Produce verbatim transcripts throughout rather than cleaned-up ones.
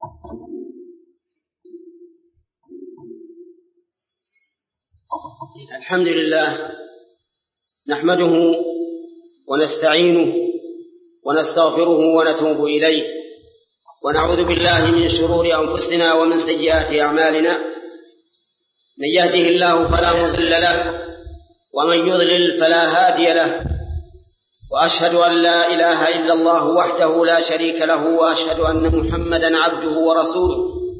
الحمد لله نحمده ونستعينه ونستغفره ونتوب إليه، ونعوذ بالله من شرور أنفسنا ومن سيئات أعمالنا. من يهده الله فلا مضل له ومن يضلل فلا هادي له، وأشهد أن لا إله إلا الله وحده لا شريك له، وأشهد أن محمدا عبده ورسوله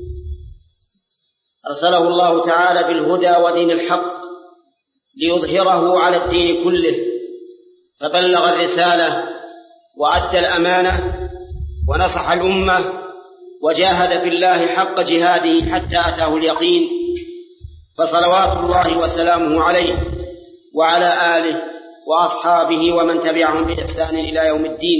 أرسله الله تعالى بالهدى ودين الحق ليظهره على الدين كله، فبلغ الرسالة وأدى الأمانة ونصح الأمة وجاهد في الله حق جهاده حتى أتاه اليقين، فصلوات الله وسلامه عليه وعلى آله وأصحابه ومن تبعهم بإحسان إلى يوم الدين.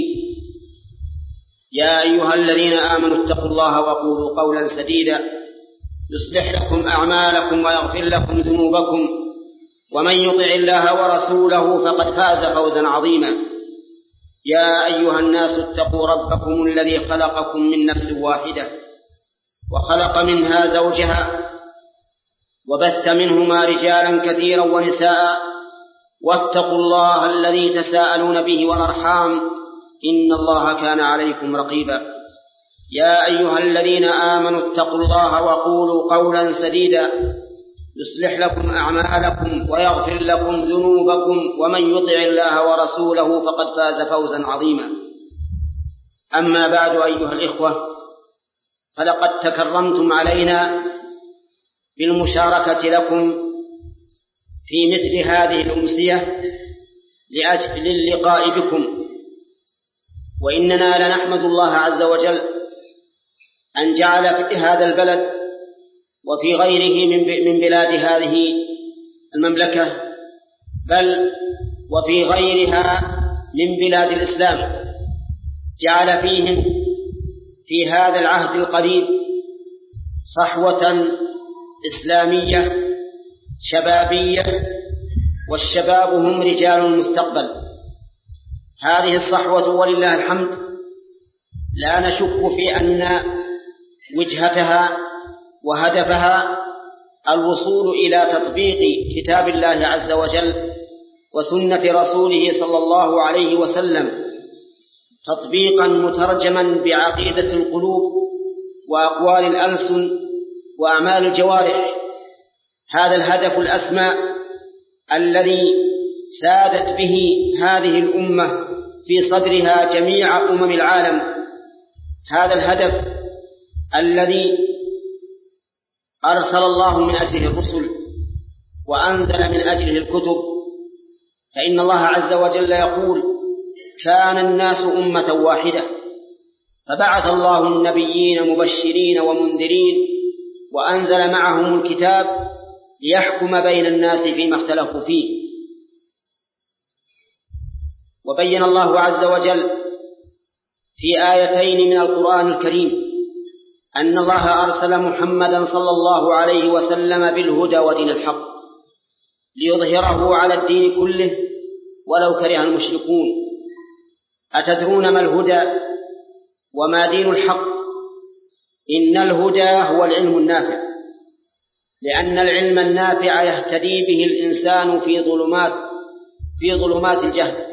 يا أيها الذين آمنوا اتقوا الله وقولوا قولا سديدا يصلح لكم أعمالكم ويغفر لكم ذنوبكم، ومن يطع الله ورسوله فقد فاز فوزا عظيما. يا أيها الناس اتقوا ربكم الذي خلقكم من نفس واحدة وخلق منها زوجها وبث منهما رجالا كثيرا ونساء، واتقوا الله الذي تساءلون به والأرحام إن الله كان عليكم رقيبا. يا أيها الذين آمنوا اتقوا الله وقولوا قولا سديدا يصلح لكم أعمالكم ويغفر لكم ذنوبكم، ومن يطع الله ورسوله فقد فاز فوزا عظيما. أما بعد أيها الإخوة، فلقد تكرمتم علينا بالمشاركة لكم في مثل هذه الأمسية لأجل اللقاء بكم، وإننا لنحمد الله عز وجل أن جعل في هذا البلد وفي غيره من بلاد هذه المملكة، بل وفي غيرها من بلاد الإسلام، جعل فيهم في هذا العهد القريب صحوة إسلامية شبابية، والشباب هم رجال المستقبل. هذه الصحوة ولله الحمد لا نشك في أن وجهتها وهدفها الوصول إلى تطبيق كتاب الله عز وجل وسنة رسوله صلى الله عليه وسلم، تطبيقا مترجما بعقيدة القلوب وأقوال الألسن وأعمال الجوارح. هذا الهدف الأسمى الذي سادت به هذه الأمة في صدرها جميع أمم العالم، هذا الهدف الذي أرسل الله من أجله الرسل وأنزل من أجله الكتب. فإن الله عز وجل يقول: كان الناس أمة واحدة فبعث الله النبيين مبشرين ومنذرين وأنزل معهم الكتاب ليحكم بين الناس فيما اختلفوا فيه. وبين الله عز وجل في آيتين من القرآن الكريم أن الله أرسل محمدا صلى الله عليه وسلم بالهدى ودين الحق ليظهره على الدين كله ولو كره المشركون. أتدرون ما الهدى وما دين الحق؟ إن الهدى هو العلم النافع، لأن العلم النافع يهتدي به الإنسان في ظلمات في ظلمات الجهل.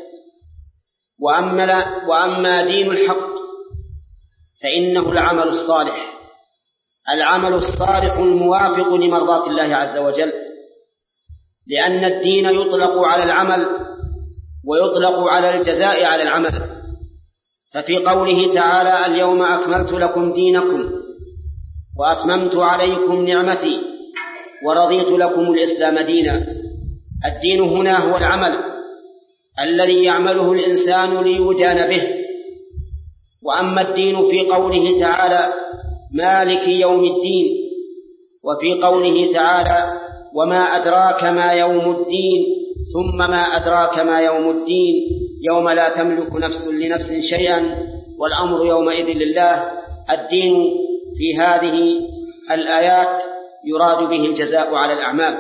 وأما, وأما دين الحق فإنه العمل الصالح، العمل الصالح الموافق لمرضاة الله عز وجل، لأن الدين يطلق على العمل ويطلق على الجزاء على العمل. ففي قوله تعالى: اليوم أكملت لكم دينكم وأتممت عليكم نعمتي ورضيت لكم الإسلام دينا، الدين هنا هو العمل الذي يعمله الإنسان ليدان به. وأما الدين في قوله تعالى: مالك يوم الدين، وفي قوله تعالى: وما أدراك ما يوم الدين، ثم ما أدراك ما يوم الدين، يوم لا تملك نفس لنفس شيئا والأمر يومئذ لله. الدين في هذه الآيات يراد به الجزاء على الأعمال.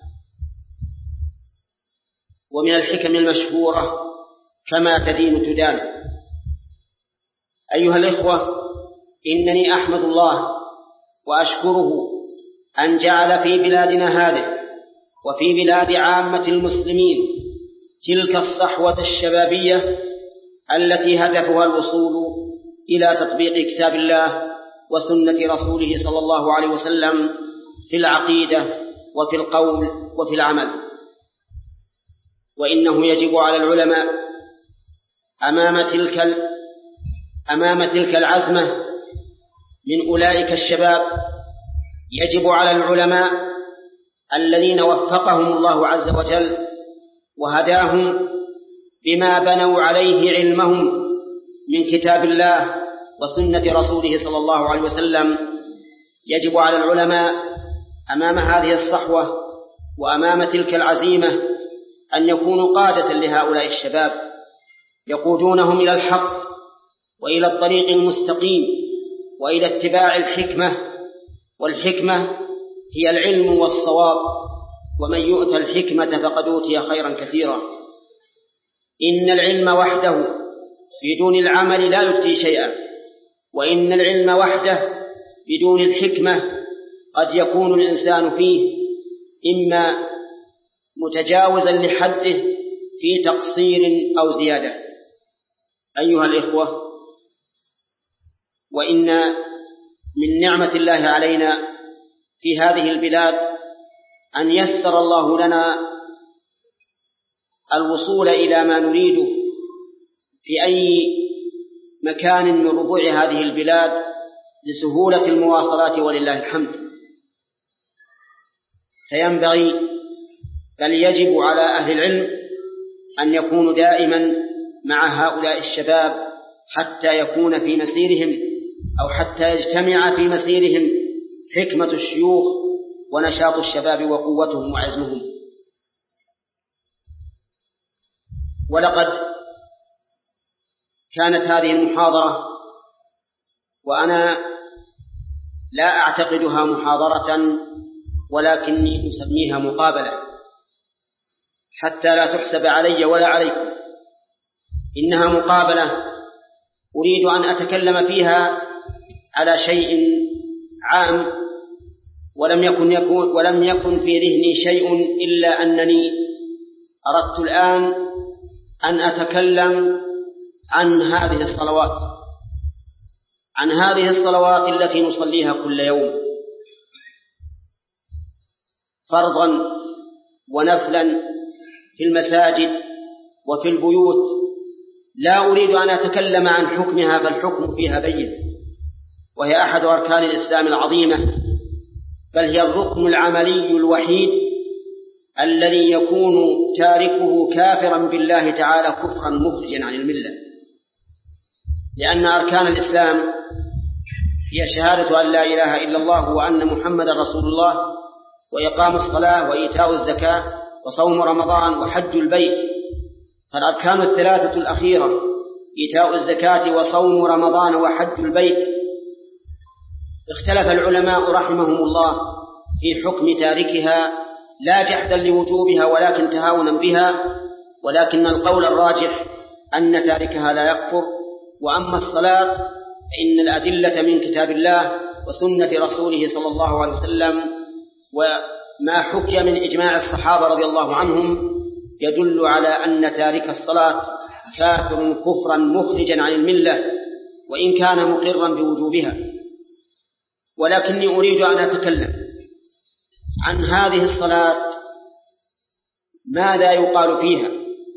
ومن الحكم المشهورة: كما تدين تدان. أيها الإخوة، إنني أحمد الله وأشكره أن جعل في بلادنا هذه وفي بلاد عامة المسلمين تلك الصحوة الشبابية التي هدفها الوصول إلى تطبيق كتاب الله وسنة رسوله صلى الله عليه وسلم في العقيدة وفي القول وفي العمل. وإنه يجب على العلماء أمام تلك أمام تلك العزمة من أولئك الشباب، يجب على العلماء الذين وفقهم الله عز وجل وهداهم بما بنوا عليه علمهم من كتاب الله وسنة رسوله صلى الله عليه وسلم، يجب على العلماء أمام هذه الصحوة وأمام تلك العزيمة أن يكونوا قادة لهؤلاء الشباب، يقودونهم إلى الحق وإلى الطريق المستقيم وإلى اتباع الحكمة. والحكمة هي العلم والصواب، ومن يؤت الحكمة فقد أوتي خيرا كثيرا. إن العلم وحده بدون العمل لا يؤتي شيئا، وإن العلم وحده بدون الحكمة قد يكون الإنسان فيه إما متجاوزا لحده في تقصير أو زيادة. أيها الإخوة، وإن من نعمة الله علينا في هذه البلاد أن يسر الله لنا الوصول إلى ما نريده في أي مكان من ربوع هذه البلاد لسهولة المواصلات ولله الحمد. فينبغي بل يجب على أهل العلم أن يكونوا دائما مع هؤلاء الشباب حتى يكون في مسيرهم أو حتى يجتمع في مسيرهم حكمة الشيوخ ونشاط الشباب وقوتهم وعزمهم. ولقد كانت هذه المحاضرة وأنا لا أعتقدها محاضرة ولكني أسميها مقابلة حتى لا تحسب علي ولا عليكم. إنها مقابلة أريد أن أتكلم فيها على شيء عام، ولم يكن, يكون ولم يكن في ذهني شيء إلا أنني أردت الآن أن أتكلم عن هذه الصلوات عن هذه الصلوات التي نصليها كل يوم فرضا ونفلا في المساجد وفي البيوت. لا أريد أن أتكلم عن حكمها، فالحكم فيها بين، وهي أحد أركان الإسلام العظيمة، بل هي الركن العملي الوحيد الذي يكون تاركه كافرا بالله تعالى كفرا مخرجا عن الملة. لأن أركان الإسلام هي شهادة أن لا إله إلا الله وأن محمد رسول الله، وإقام الصلاة وإيتاء الزكاة وصوم رمضان وحج البيت. فالأركان الثلاثة الأخيرة إيتاء الزكاة وصوم رمضان وحج البيت اختلف العلماء رحمهم الله في حكم تاركها، لا جحدا لوجوبها ولكن تهاونا بها، ولكن القول الراجح أن تاركها لا يكفر. وأما الصلاة فإن الأدلة من كتاب الله وسنة رسوله صلى الله عليه وسلم وما حكي من إجماع الصحابة رضي الله عنهم يدل على أن تارك الصلاة كافر كفرا مخرجا عن الملة وإن كان مقرا بوجوبها. ولكني أريد أن أتكلم عن هذه الصلاة، ماذا يقال فيها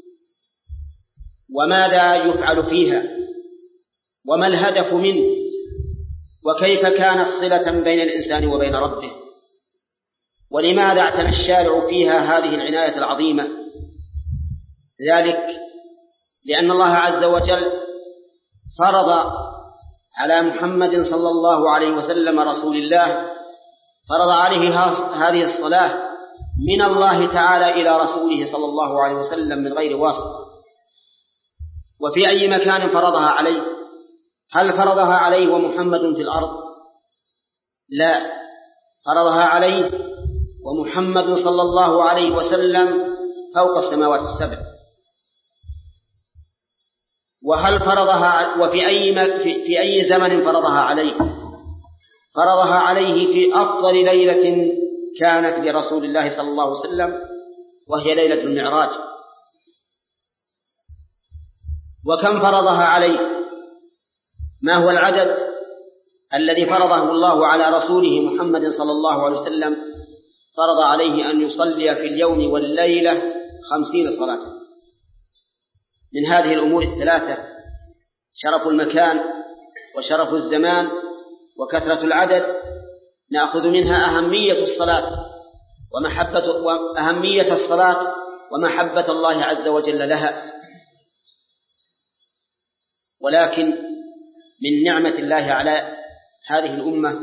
وماذا يفعل فيها وما الهدف منه، وكيف كانت صلة بين الإنسان وبين ربه، ولماذا اعتنى الشارع فيها هذه العناية العظيمة. ذلك لأن الله عز وجل فرض على محمد صلى الله عليه وسلم رسول الله، فرض عليه هذه الصلاة من الله تعالى إلى رسوله صلى الله عليه وسلم من غير واسطة. وفي أي مكان فرضها عليه؟ هل فرضها عليه ومحمد في الأرض؟ لا، فرضها عليه ومحمد صلى الله عليه وسلم فوق السماوات السبع. وهل فرضها وفي أي, في, في أي زمن فرضها عليه؟ فرضها عليه في أفضل ليلة كانت لرسول الله صلى الله عليه وسلم، وهي ليلة المعراج. وكم فرضها عليه؟ ما هو العدد الذي فرضه الله على رسوله محمد صلى الله عليه وسلم؟ فرض عليه أن يصلي في اليوم والليلة خمسين صلاة. من هذه الأمور الثلاثة شرف المكان وشرف الزمان وكثرة العدد نأخذ منها أهمية الصلاة ومحبة وأهمية الصلاة ومحبة الله عز وجل لها. ولكن من نعمة الله على هذه الأمة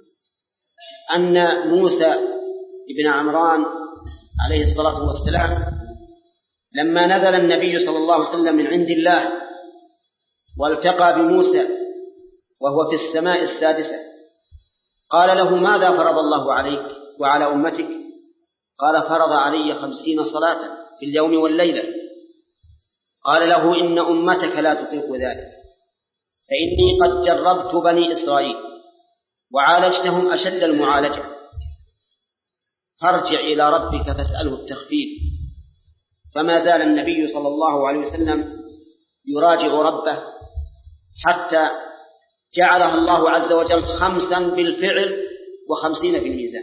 أن موسى ابن عمران عليه الصلاة والسلام لما نزل النبي صلى الله عليه وسلم من عند الله والتقى بموسى وهو في السماء السادسة قال له: ماذا فرض الله عليك وعلى أمتك؟ قال: فرض علي خمسين صلاة في اليوم والليلة. قال له: إن أمتك لا تطيق ذلك، فإني قد جربت بني إسرائيل وعالجتهم أشد المعالجة، فارجع إلى ربك فاسأله التخفيف. فما زال النبي صلى الله عليه وسلم يراجع ربه حتى جعلها الله عز وجل خمسا بالفعل وخمسين في الميزان،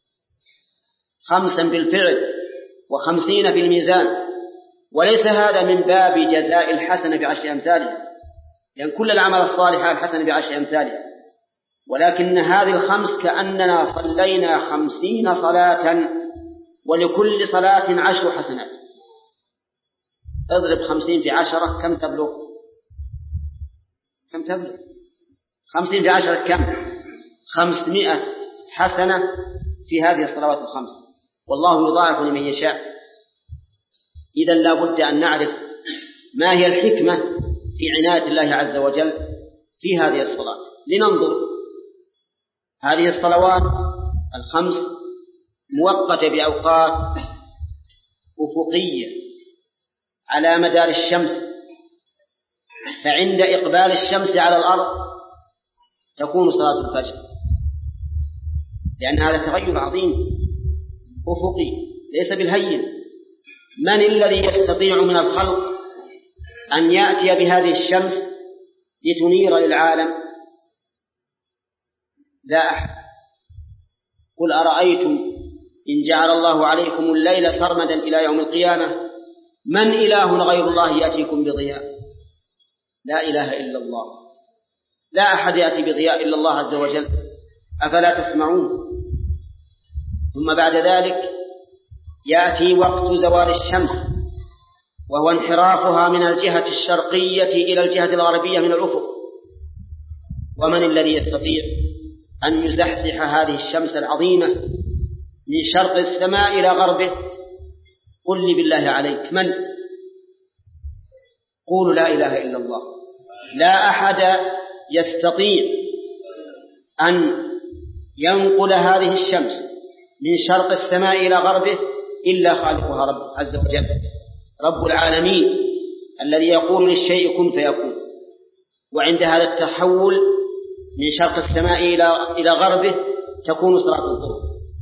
خمسا بالفعل وخمسين في الميزان. وليس هذا من باب جزاء الحسنة بعشر أمثالها، لأن كل العمل الصالح الحسنة بعشر أمثالها، ولكن هذه الخمس كأننا صلينا خمسين صلاة ولكل صلاة عشر حسنات. اضرب خمسين في عشرة كم تبلغ؟ كم تبلغ؟ خمسين في عشرة كم؟ خمسمائة حسنة في هذه الصلوات الخمس، والله يضاعف لمن يشاء. إذا لا بد أن نعرف ما هي الحكمة في عناية الله عز وجل في هذه الصلاة. لننظر، هذه الصلوات الخمس موقتة بأوقات أفقية على مدار الشمس، فعند إقبال الشمس على الأرض تكون صلاة الفجر، لأن هذا تغير عظيم أفقي ليس بالهين. من الذي يستطيع من الخلق أن يأتي بهذه الشمس لتنير للعالم؟ لا أحد. قل أرأيتم إن جعل الله عليكم الليل سرمدا إلى يوم القيامة من إله غير الله يأتيكم بضياء؟ لا إله إلا الله، لا أحد يأتي بضياء إلا الله عز وجل، أفلا تسمعون؟ ثم بعد ذلك يأتي وقت زوال الشمس، وهو انحرافها من الجهة الشرقية إلى الجهة الغربية من الأفق. ومن الذي يستطيع أن يزحزح هذه الشمس العظيمة من شرق السماء إلى غربه؟ قل لي بالله عليك من؟ قولوا لا إله إلا الله. لا أحد يستطيع أن ينقل هذه الشمس من شرق السماء إلى غربه إلا خالقها رب عز وجل، رب العالمين، الذي يقول للشيء كن فيكون. وعند هذا التحول من شرق السماء إلى إلى غربه تكون صلاة الظهر،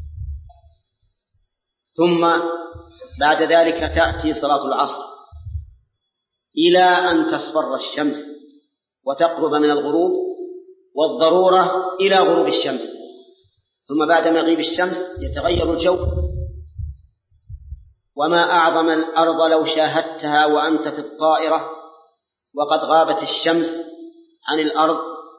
ثم بعد ذلك تأتي صلاة العصر إلى أن تصفر الشمس وتقرب من الغروب، والضرورة إلى غروب الشمس. ثم بعد مغيب الشمس يتغير الجو. وما أعظم الأرض لو شاهدتها وأنت في الطائرة وقد غابت الشمس عن الأرض.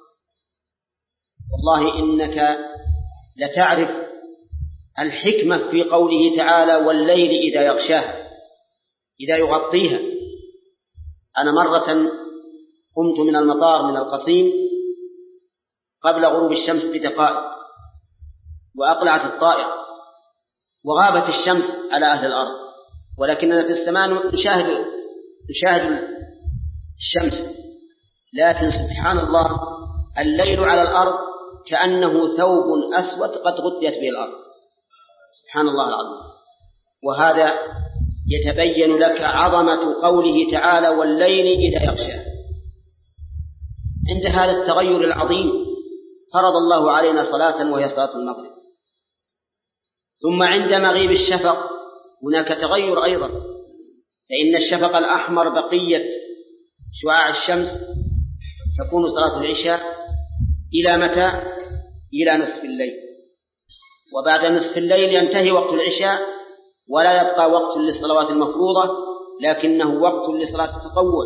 والله إنك لتعرف الحكمة في قوله تعالى والليل إذا يغشاها، إذا يغطيها. أنا مرة قمت من المطار من القصيم قبل غروب الشمس بدقائق، وأقلعت الطائرة وغابت الشمس على أهل الأرض، ولكننا في السماء نشاهد نشاهد الشمس. لكن سبحان الله الليل على الأرض كأنه ثوب أسود قد غطيت به الأرض، سبحان الله العظيم. وهذا يتبين لك عظمة قوله تعالى والليل إذا يغشى. عند هذا التغير العظيم فرض الله علينا صلاة وهي صلاة المغرب. ثم عند مغيب الشفق هناك تغير أيضا، فإن الشفق الأحمر بقية شعاع الشمس تكون صلاة العشاء إلى متى؟ إلى نصف الليل، وبعد نصف الليل ينتهي وقت العشاء ولا يبقى وقت للصلوات المفروضة، لكنه وقت لصلاة التطوع،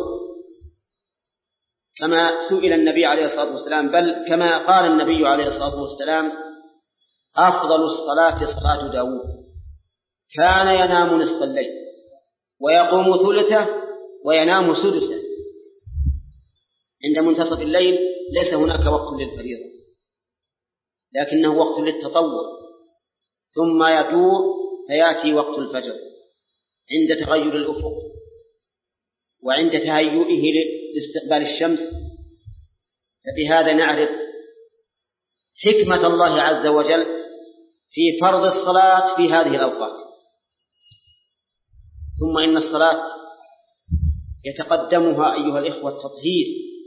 كما سئل النبي عليه الصلاة والسلام، بل كما قال النبي عليه الصلاة والسلام: أفضل الصلاة صلاة داود، كان ينام نصف الليل ويقوم ثلثه وينام سدسه. عند منتصف الليل ليس هناك وقت للفريضة، لكنه وقت للتطوع، ثم يدور فيأتي وقت الفجر عند تغير الأفق وعند تهيئه لاستقبال الشمس. فبهذا نعرف حكمة الله عز وجل في فرض الصلاة في هذه الأوقات. ثم إن الصلاة يتقدمها أيها الإخوة التطهير،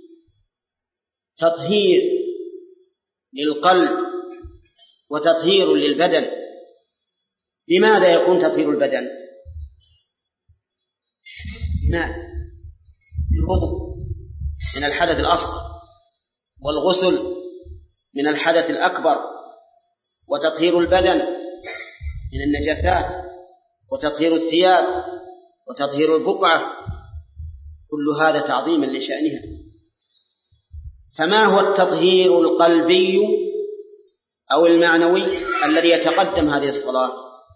تطهير للقلب وتطهير للبدن. لماذا يكون تطهير البدن؟ ماء الوضوء من الحدث الأصغر، والغسل من الحدث الأكبر، وتطهير البدن من النجاسات، وتطهير الثياب، وتطهير البقعة، كل هذا تعظيما لشأنها. فما هو التطهير القلبي أو المعنوي الذي يتقدم هذه الصلاة؟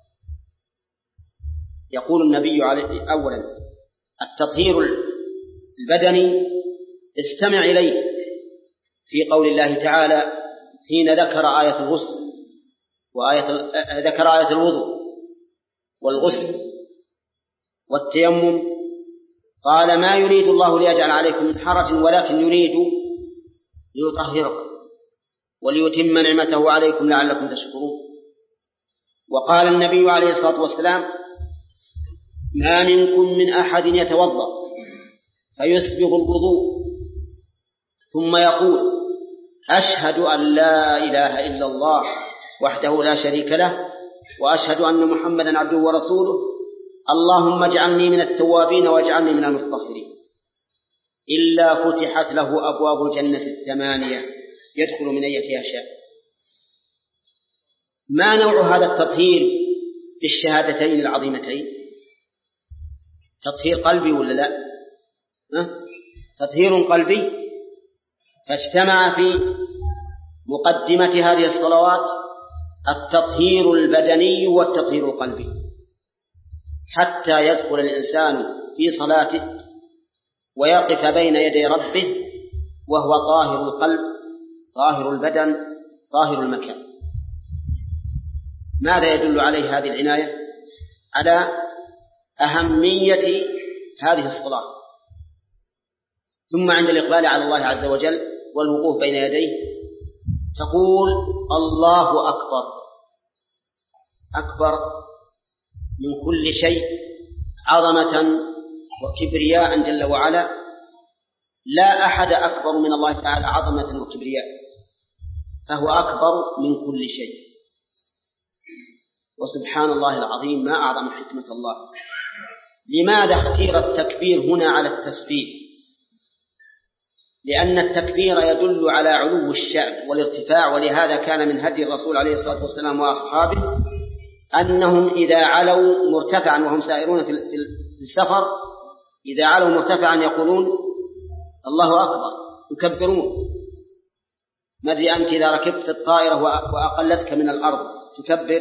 يقول النبي عليه أولا: التطهير البدني استمع إليه في قول الله تعالى حين ذكر آية الغسل وآية ذكر آية الوضوء والغسل والتيمم، قال: ما يريد الله ليجعل عليكم من حرج ولكن يريد ليطهركم وليتم نعمته عليكم لعلكم تشكرون. وقال النبي عليه الصلاة والسلام: ما منكم من أحد يتوضأ فيسبغ الوضوء ثم يقول: أشهد أن لا إله إلا الله وحده لا شريك له وأشهد أن محمدا عبده ورسوله اللهم اجعلني من التوابين واجعلني من المتطهرين، إلا فتحت له أبواب الجنة الثمانية يدخل من أيتها شاء. ما نوع هذا التطهير بالشهادتين العظيمتين؟ تطهير قلبي ولا لا؟ أه؟ تطهير قلبي، فاجتمع في مقدمة هذه الصلوات التطهير البدني والتطهير القلبي، حتى يدخل الإنسان في صلاته ويقف بين يدي ربه وهو طاهر القلب طاهر البدن طاهر المكان. ماذا يدل عليه هذه العناية؟ على أهمية هذه الصلاة. ثم عند الإقبال على الله عز وجل والوقوف بين يديه تقول: الله أكبر، أكبر من كل شيء عظمة وكبرياء جل وعلا. لا أحد أكبر من الله تعالى عظمة وكبرياء، فهو أكبر من كل شيء. وسبحان الله العظيم، ما أعظم حكمة الله. لماذا اختير التكبير هنا على التسبيح؟ لأن التكبير يدل على علو الشأن والارتفاع، ولهذا كان من هدي الرسول عليه الصلاة والسلام وأصحابه أنهم إذا علوا مرتفعا وهم سائرون في السفر، إذا علوا مرتفعا يقولون: الله أكبر، يكبرون. ما أدري أنت إذا ركبت في الطائرة وأقلتك من الأرض تكبر؟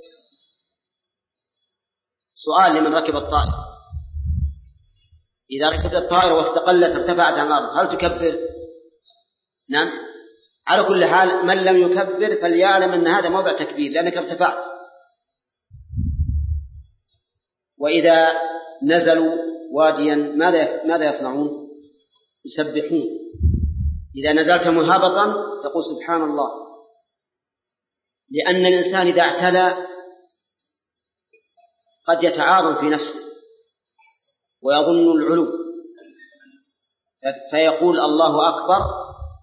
سؤال لمن ركب الطائرة: إذا ركبت الطائرة واستقلت ارتفعت عن الأرض هل تكبر؟ نعم. على كل حال من لم يكبر فليعلم أن هذا موضع تكبير لأنك ارتفعت. وإذا نزلوا واديا ماذا ماذا يصنعون؟ يسبحون. إذا نزلت مهابطا تقول سبحان الله، لأن الإنسان إذا اعتلى قد يتعاظم في نفسه ويظن العلو، فيقول الله أكبر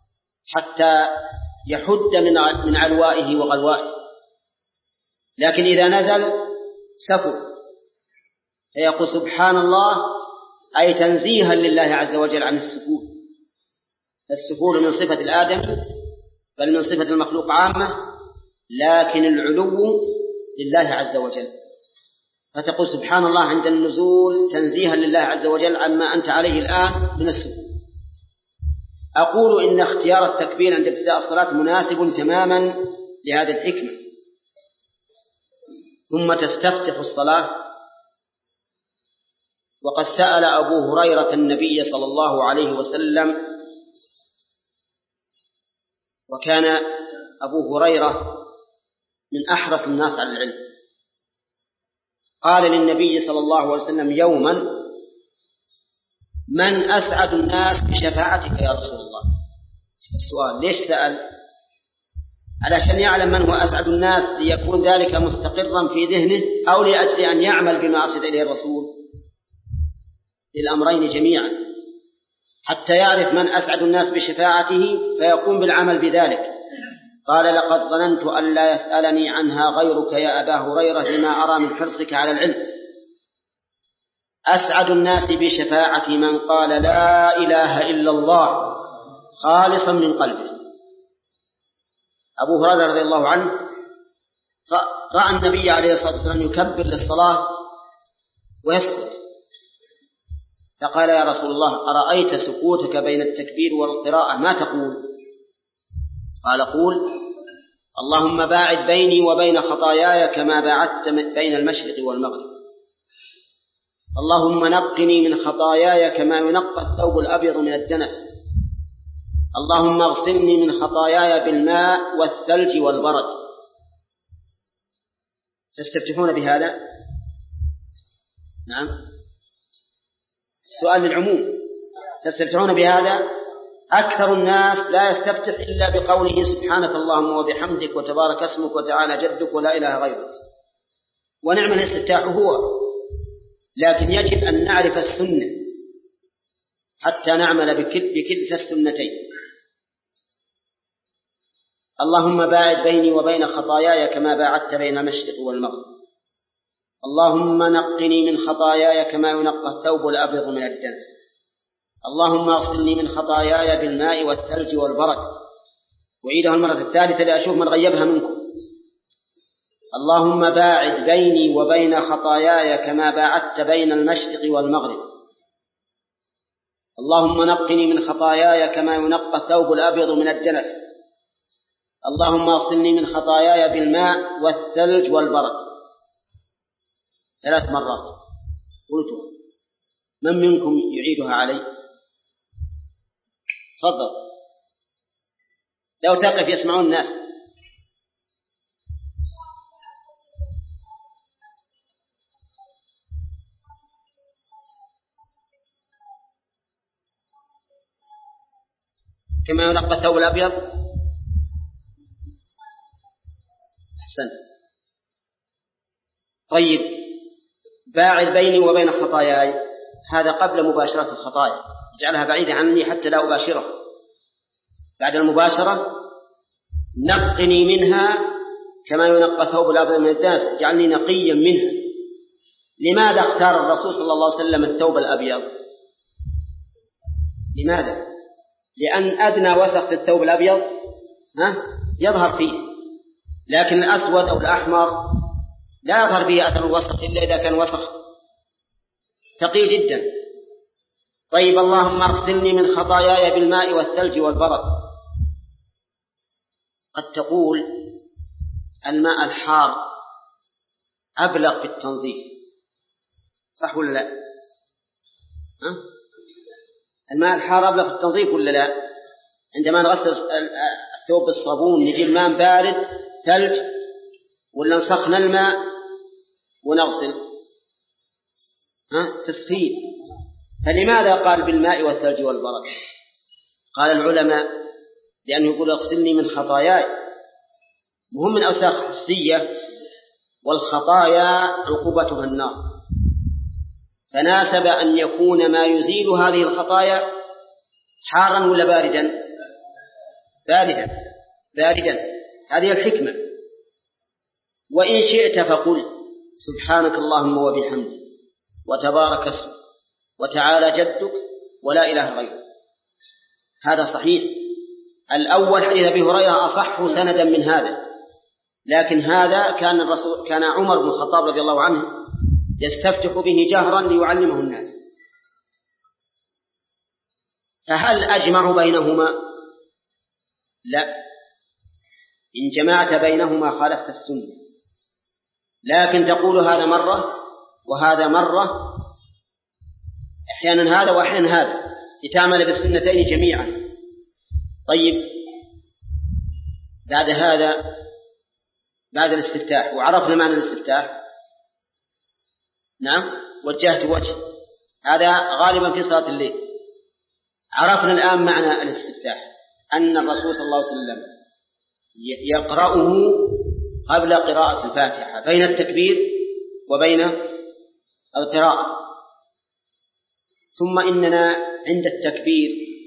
حتى يحد من من علوائه وغلوائه. لكن إذا نزل سفو فيقول سبحان الله، أي تنزيها لله عز وجل عن السفول. السفول من صفة الآدم بل من صفة المخلوق عامة، لكن العلو لله عز وجل، فتقول سبحان الله عند النزول تنزيها لله عز وجل عما أنت عليه الآن من السفول. أقول إن اختيار التكبير عند ابتداء الصلاة مناسب تماما لهذه الحكمة. ثم تستفتح الصلاة. وقد سأل أبو هريرة النبي صلى الله عليه وسلم، وكان أبو هريرة من أحرص الناس على العلم، قال للنبي صلى الله عليه وسلم يوما: من أسعد الناس بشفاعتك يا رسول الله؟ السؤال ليش سأل؟ علشان يعلم من هو أسعد الناس، ليكون ذلك مستقرا في ذهنه، أو لأجل أن يعمل بما أرشد إليه الرسول؟ للأمرين جميعا، حتى يعرف من أسعد الناس بشفاعته فيقوم بالعمل بذلك. قال: لقد ظننت أن لا يسألني عنها غيرك يا أبا هريرة لما أرى من حرصك على العلم. أسعد الناس بشفاعتي من قال لا إله إلا الله خالصا من قلبه. أبو هريرة رضي الله عنه رأى النبي عليه الصلاة والسلام يكبر للصلاة ويسكت، فقال: يا رسول الله، أرأيت سكوتك بين التكبير والقراءة ما تقول؟ قال: قول: اللهم باعد بيني وبين خطاياي كما باعدت بين المشرق والمغرب، اللهم نقني من خطاياي كما ينقى الثوب الأبيض من الدنس، اللهم اغسلني من خطاياي بالماء والثلج والبرد. تستفتحون بهذا؟ نعم، السؤال للعموم. تستفتحون بهذا؟ أكثر الناس لا يستفتح إلا بقوله سبحانك اللهم وبحمدك وتبارك اسمك وتعالى جدك ولا إله غيرك، ونعم الاستفتاح هو. لكن يجب أن نعرف السنة حتى نعمل بكلتا السنتين. اللهم باعد بيني وبين خطاياي كما باعدت بين المشرق والمغرب، اللهم نقني من خطاياي كما ينقى الثوب الأبيض من الدنس، اللهم اغسلني من خطاياي بالماء والثلج والبرد. وعيدها المرة الثالثة لأشوف من غيبها منكم. اللهم باعد بيني وبين خطاياي كما باعدت بين المشرق والمغرب، اللهم نقني من خطاياي كما ينقى الثوب الأبيض من الدنس، اللهم اغسلني من خطاياي بالماء والثلج والبرد. ثلاث مرات قلتها. من منكم يعيدها علي؟ تفضل، لو تقف يسمعون الناس. كما ينقى الثوب الأبيض. أحسنت. طيب، باعد بيني وبين خطاياي، هذا قبل مباشرة الخطايا، اجعلها بعيدة عني حتى لا أباشره. بعد المباشرة نقني منها كما ينقى الثوب الأبيض من الدنس، اجعلني نقيا منها. لماذا اختار الرسول صلى الله عليه وسلم الثوب الأبيض؟ لماذا؟ لأن أدنى وسخ في الثوب الأبيض ها يظهر فيه، لكن الأسود أو الأحمر لا يظهر فيه أثر الوسخ إلا إذا كان وسخ ثقيل جدا. طيب، اللهم اغسلني من خطاياي بالماء والثلج والبرد. قد تقول الماء الحار أبلغ في التنظيف، صح ولا لا؟ ها؟ الماء الحار أبلغ في التنظيف ولا لا؟ عندما نغسل الثوب بالصابون نجيب ماء بارد ثلج، ولا نسخن الماء ونغسل؟ ها؟ تسخين. فلماذا قال بالماء والثلج والبرد؟ قال العلماء لأنه يقول اغسلني من خطاياي، مهم من أوساخ حسية، والخطايا عقوبتها النار، فناسب أن يكون ما يزيل هذه الخطايا حارا ولا باردا؟ باردا باردا. هذه الحكمة. وإن شئت فقل سبحانك اللهم وبحمدك وتبارك اسمك وتعالى جدك ولا إله غيرك. هذا صحيح. الأول حديث أبي هريرة أصح سندا من هذا، لكن هذا كان الرسول كان عمر بن الخطاب رضي الله عنه يستفتح به جهرا ليعلمه الناس. فهل أجمع بينهما؟ لا، إن جمعت بينهما خالفت السنة، لكن تقول هذا مرة وهذا مرة، أحيانا هذا وأحيانا هذا، لتعمل بالسنتين جميعا. طيب، بعد هذا بعد الاستفتاح، وعرفنا معنى الاستفتاح، نعم، وجهت وجه، هذا غالبا في صلاة الليل. عرفنا الآن معنى الاستفتاح، أن الرسول صلى الله عليه وسلم يقرأه قبل قراءة الفاتحة بين التكبير وبين القراءة. ثم إننا عند التكبير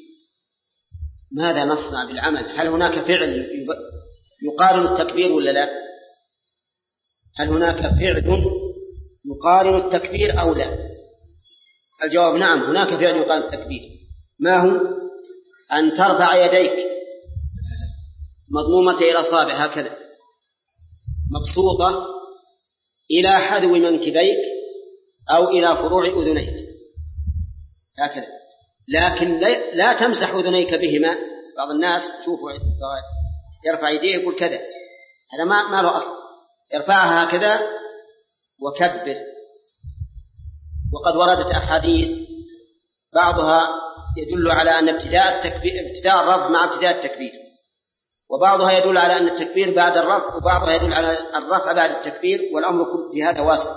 ماذا نصنع بالعمل؟ هل هناك فعل يقارن التكبير ولا لا؟ هل هناك فعل يقارن التكبير أو لا؟ الجواب نعم، هناك فعل يقارن التكبير. ما هو؟ أن ترفع يديك مضمومة إلى أصابع هكذا مبسوطة إلى حذو منكبيك أو إلى فروع أذنيك هكذا، لكن لا تمسح أذنيك بهما. بعض الناس شوفوا يرفع يديه يقول كذا، هذا ما ما له أصل. ارفعها هكذا وكبر. وقد وردت أحاديث بعضها يدل على أن ابتداء التكبير ابتداء الرفع مع ابتداء التكبير، وبعضها يدل على أن التكبير بعد الرفع، وبعضها يدل على الرفع بعد التكبير، والأمر في هذا واسع.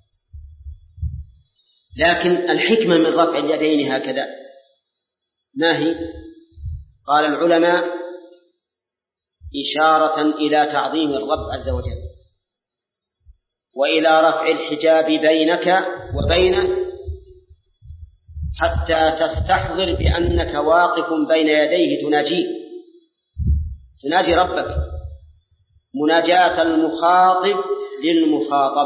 لكن الحكمة من رفع اليدين هكذا ما هي؟ قال العلماء إشارة إلى تعظيم الرب عز وجل، وإلى رفع الحجاب بينك وبينه، حتى تستحضر بأنك واقف بين يديه تناجيه، تناجي ربك مناجاة المخاطب للمخاطب.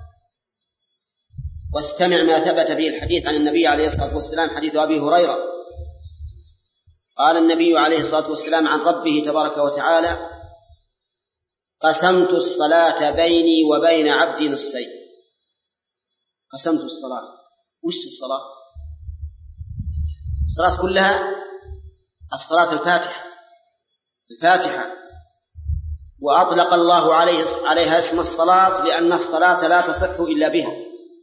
واستمع ما ثبت به الحديث عن النبي عليه الصلاة والسلام، حديث أبي هريرة. قال النبي عليه الصلاة والسلام عن ربه تبارك وتعالى: قسمت الصلاة بيني وبين عبدي نصفين. قسمت الصلاة، وش الصلاة؟ الصلاة كلها الصلاة الفاتحة الفاتحة وأطلق الله عليه عليها اسم الصلاة لأن الصلاة لا تصح إلا بها.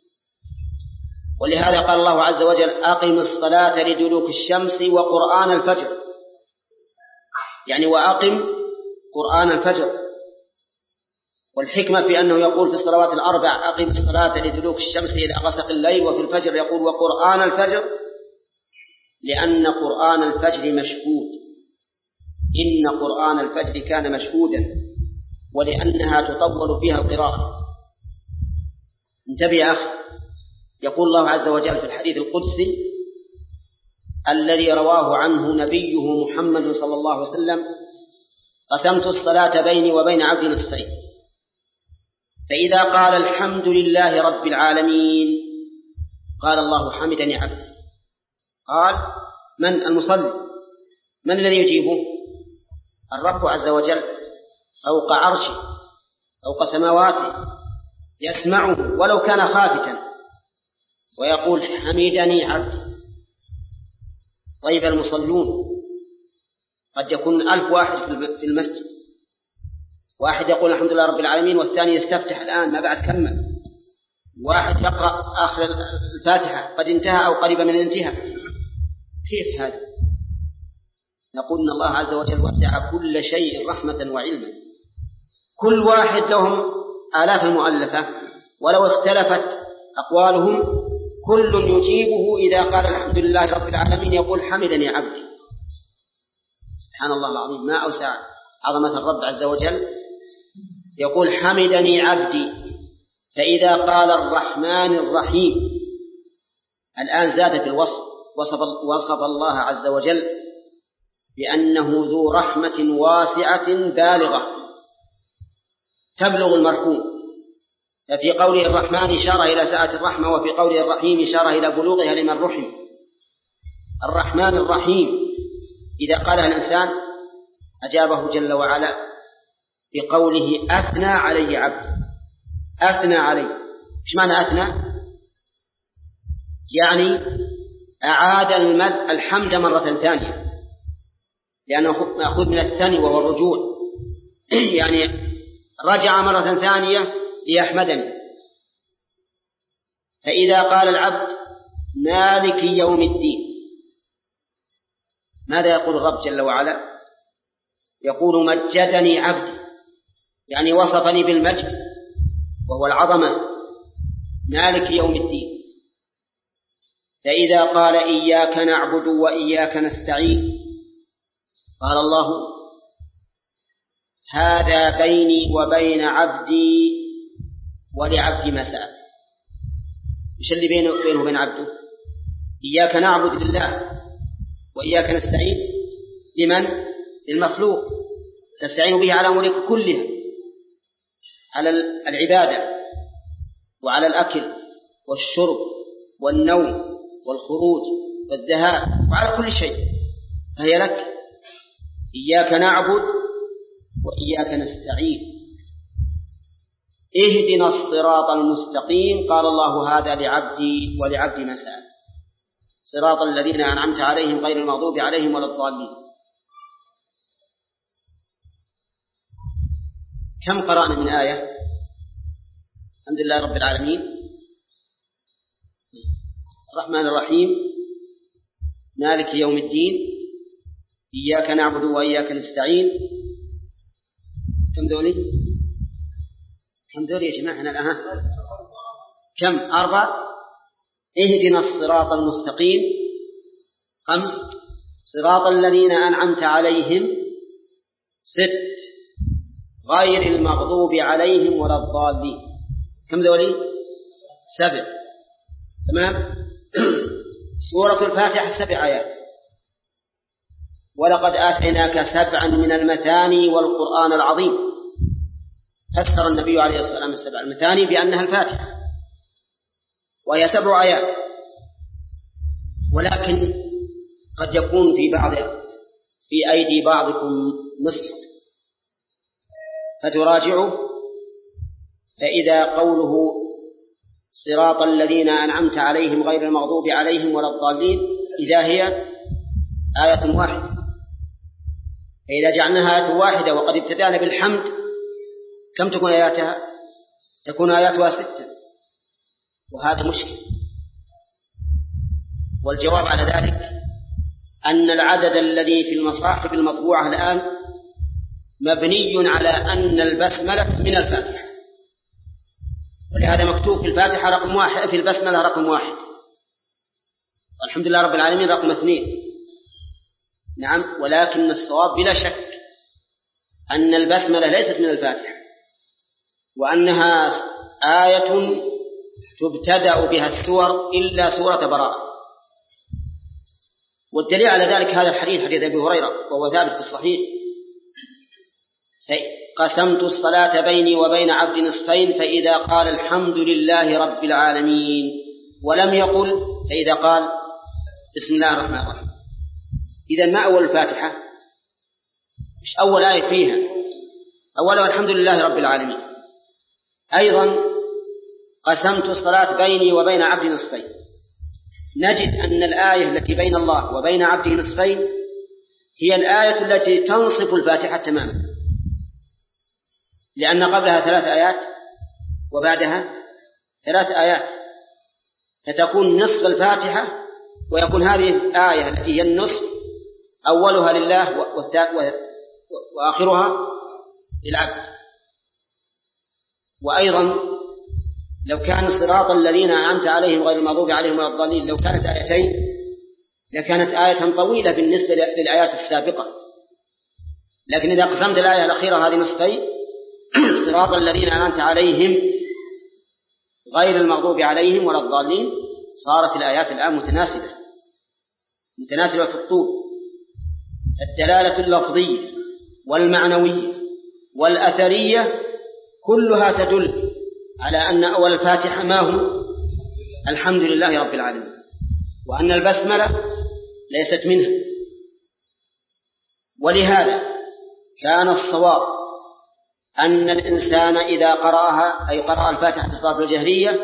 ولهذا قال الله عز وجل: أقم الصلاة لدلوك الشمس وقرآن الفجر، يعني وأقم قرآن الفجر. والحكمة في أنه يقول في الصلوات الأربع: أقم الصلاة لدلوك الشمس إلى غسق الليل، وفي الفجر يقول: وقرآن الفجر، لأن قرآن الفجر مشهود، إن قرآن الفجر كان مشهودا، ولأنها تطول فيها القراءة. انتبه يا أخي، يقول الله عز وجل في الحديث القدسي الذي رواه عنه نبيه محمد صلى الله عليه وسلم: قسمت الصلاة بيني وبين عبدي نصفين، فإذا قال الحمد لله رب العالمين قال الله: حمدني عبدي. قال: من المصلي؟ من الذي يجيبه؟ الرب عز وجل فوق عرشه فوق سماواته، يسمعه ولو كان خافتا، ويقول: حمدني عبدي. طيب المصلون قد يكون ألف واحد في المسجد، واحد يقول الحمد لله رب العالمين، والثاني يستفتح الآن ما بعد كمل، واحد يقرأ آخر الفاتحة قد انتهى أو قريب من الانتهاء. كيف هذا؟ نقول إن الله عز وجل وسع كل شيء رحمة وعلما. كل واحد لهم آلاف المؤلفة، ولو اختلفت أقوالهم كل يجيبه إذا قال الحمد لله رب العالمين يقول: حمدني عبدي. سبحان الله العظيم، ما أوسع عظمة الرب عز وجل. يقول: حمدني عبدي. فإذا قال الرحمن الرحيم الآن زاد في الوصف، وصف, وصف الله عز وجل بأنه ذو رحمة واسعة بالغة تبلغ المرحوم، ففي قوله الرحمن إشارة إلى سعة الرحمة، وفي قوله الرحيم إشارة إلى بلوغها لمن رحم. الرحمن الرحيم إذا قالها الإنسان أجابه جل وعلا بقوله أثنى علي عبد. أثنى علي، إيش معنى أثنى؟ يعني أعاد الحمد مرة ثانية، لأنه مأخوذ من الثاني وهو الرجوع، يعني رجع مرة ثانية ليحمدني. فإذا قال العبد مالك يوم الدين، ماذا يقول الرب جل وعلا؟ يقول مجدني عبدي، يعني وصفني بالمجد وهو العظمة، مالك يوم الدين. فإذا قال إياك نعبد وإياك نستعين قال الله هذا بيني وبين عبدي ولعبدي ما سأل. إيش اللي بينه وبينه وبين عبده؟ إياك نعبد لله، وإياك نستعين لمن؟ للمخلوق، تستعين به على أمورك كلها، على العبادة وعلى الأكل والشرب والنوم والخروج والذهاب وعلى كل شيء، فهي لك. إياك نعبد وإياك نستعين اهدنا الصراط المستقيم قال الله هذا لعبدي ولعبدي ما سأل، صراط الذين أنعمت عليهم غير المغضوب عليهم ولا الضالين. كم قرأنا من آية؟ الحمد لله رب العالمين، الرحمن الرحيم، مالك يوم الدين، إياك نعبد وإياك نستعين. كم ذولي؟ كم ذولي يا جماعة؟ الآن كم؟ أربع. اهدنا الصراط المستقيم خمس. صراط الذين أنعمت عليهم ست. غير المغضوب عليهم ولا الضالين. كم ذولي؟ سبع. تمام. سورة الفاتحة سبع آيات. ولقد آتيناك سبعا من المثاني والقرآن العظيم. فسر النبي عليه الصلاة والسلام السبع المثاني بأنها الفاتحة، وهي سبع آيات، ولكن قد يكون في بعض في أيدي بعضكم مصحف فتراجعه، فإذا قوله صراط الذين أنعمت عليهم غير المغضوب عليهم ولا الضالين إذا هي آية واحدة، فإذا جعلناها آية واحدة وقد ابتدأنا بالحمد كم تكون آياتها؟ تكون آياتها ستة، وهذا مشكل. والجواب على ذلك أن العدد الذي في المصاحف المطبوعة الآن مبني على أن البسملة من الفاتحة، ولهذا مكتوب في الفاتحة رقم واحد، في البسملة رقم واحد، والحمد لله رب العالمين رقم اثنين. نعم، ولكن الصواب بلا شك أن البسملة ليست من الفاتحة، وأنها آية تبتدأ بها السور إلا سورة براءة. والدليل على ذلك هذا الحديث، حديث أبي هريرة وهو ثابت في الصحيح: قسمت الصلاة بيني وبين عبد نصفين فإذا قال الحمد لله رب العالمين ولم يقل فإذا قال بسم الله الرحمن الرحيم. إذن ما أول الفاتحة؟ مش أول آية فيها، أولها الحمد لله رب العالمين. أيضا قسمت الصلاة بيني وبين عبد نصفين، نجد أن الآية التي بين الله وبين عبده نصفين هي الآية التي تنصف الفاتحة تماما، لأن قبلها ثلاث آيات وبعدها ثلاث آيات، فتكون نصف الفاتحة، ويكون هذه الآية التي هي النصف أولها لله وآخرها للعبد. وأيضا لو كان صراط الذين أنعمت عليهم غير المغضوب عليهم ولا الضالين لو كانت آيتين لكانت آية طويلة بالنسبة للآيات السابقة، لكن إذا قسمت الآية الأخيرة هذه نصفين، صراط الذين أنعمت عليهم غير المغضوب عليهم ولا الضالين، صارت الآيات الآن متناسبة متناسبة في الطول. الدلالة اللفظية والمعنوية والأثرية كلها تدل على أن أول الفاتحة ما هو؟ الحمد لله رب العالمين، وأن البسملة ليست منها. ولهذا كان الصواب أن الإنسان إذا قرأها أي قرأ الفاتحة في الصلاة الجهرية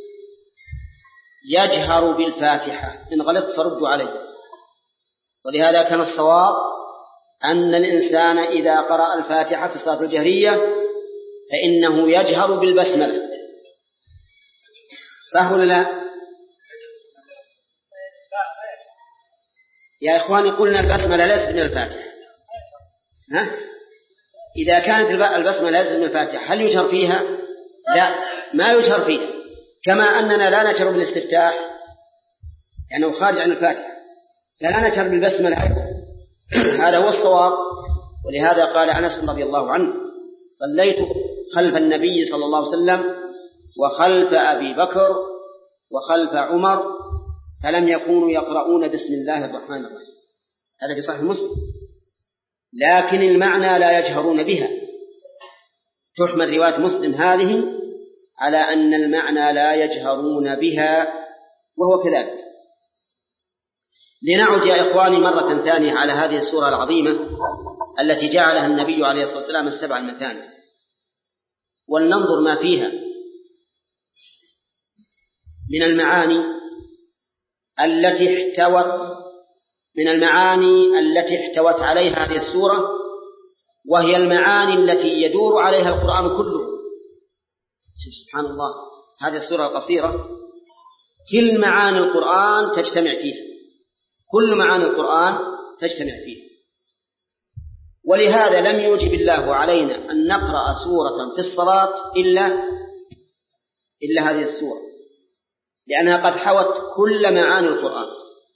يجهر بالفاتحة، إن غلطت فردوا عليه. ولهذا كان الصواب أن الإنسان إذا قرأ الفاتحة في الصلاة الجهرية فإنه يجهر بالبسملة. صح ولا لا؟ يا إخواني قلنا البسملة ليست من الفاتحة، ها؟ إذا كانت البسملة ليست من الفاتحة هل يجهر فيها؟ لا، ما يجهر فيها، كما أننا لا نجهر بالاستفتاح لأنه يعني خارج عن الفاتحة، لا نجهر بالبسملة أيضا. هذا هو الصواب. ولهذا قال أنس رضي الله عنه: صليت خلف النبي صلى الله عليه وسلم وخلف أبي بكر وخلف عمر فلم يكونوا يقرؤون بسم الله الرحمن الرحيم. هذا في صحيح مسلم. لكن المعنى لا يجهرون بها. تحمل رواية مسلم هذه على أن المعنى لا يجهرون بها، وهو كذلك. لنعد يا إخواني مرة ثانية على هذه السورة العظيمة التي جعلها النبي عليه الصلاة والسلام السبع المثاني، ولننظر ما فيها من المعاني التي احتوت من المعاني التي احتوت عليها هذه السورة، وهي المعاني التي يدور عليها القرآن كله. سبحان الله، هذه السورة القصيرة كل معاني القرآن تجتمع فيها، كل معاني القرآن تجتمع فيها. ولهذا لم يوجب الله علينا أن نقرأ سورة في الصلاة إلا إلا هذه السورة، لأنها قد حوت كل معاني القرآن.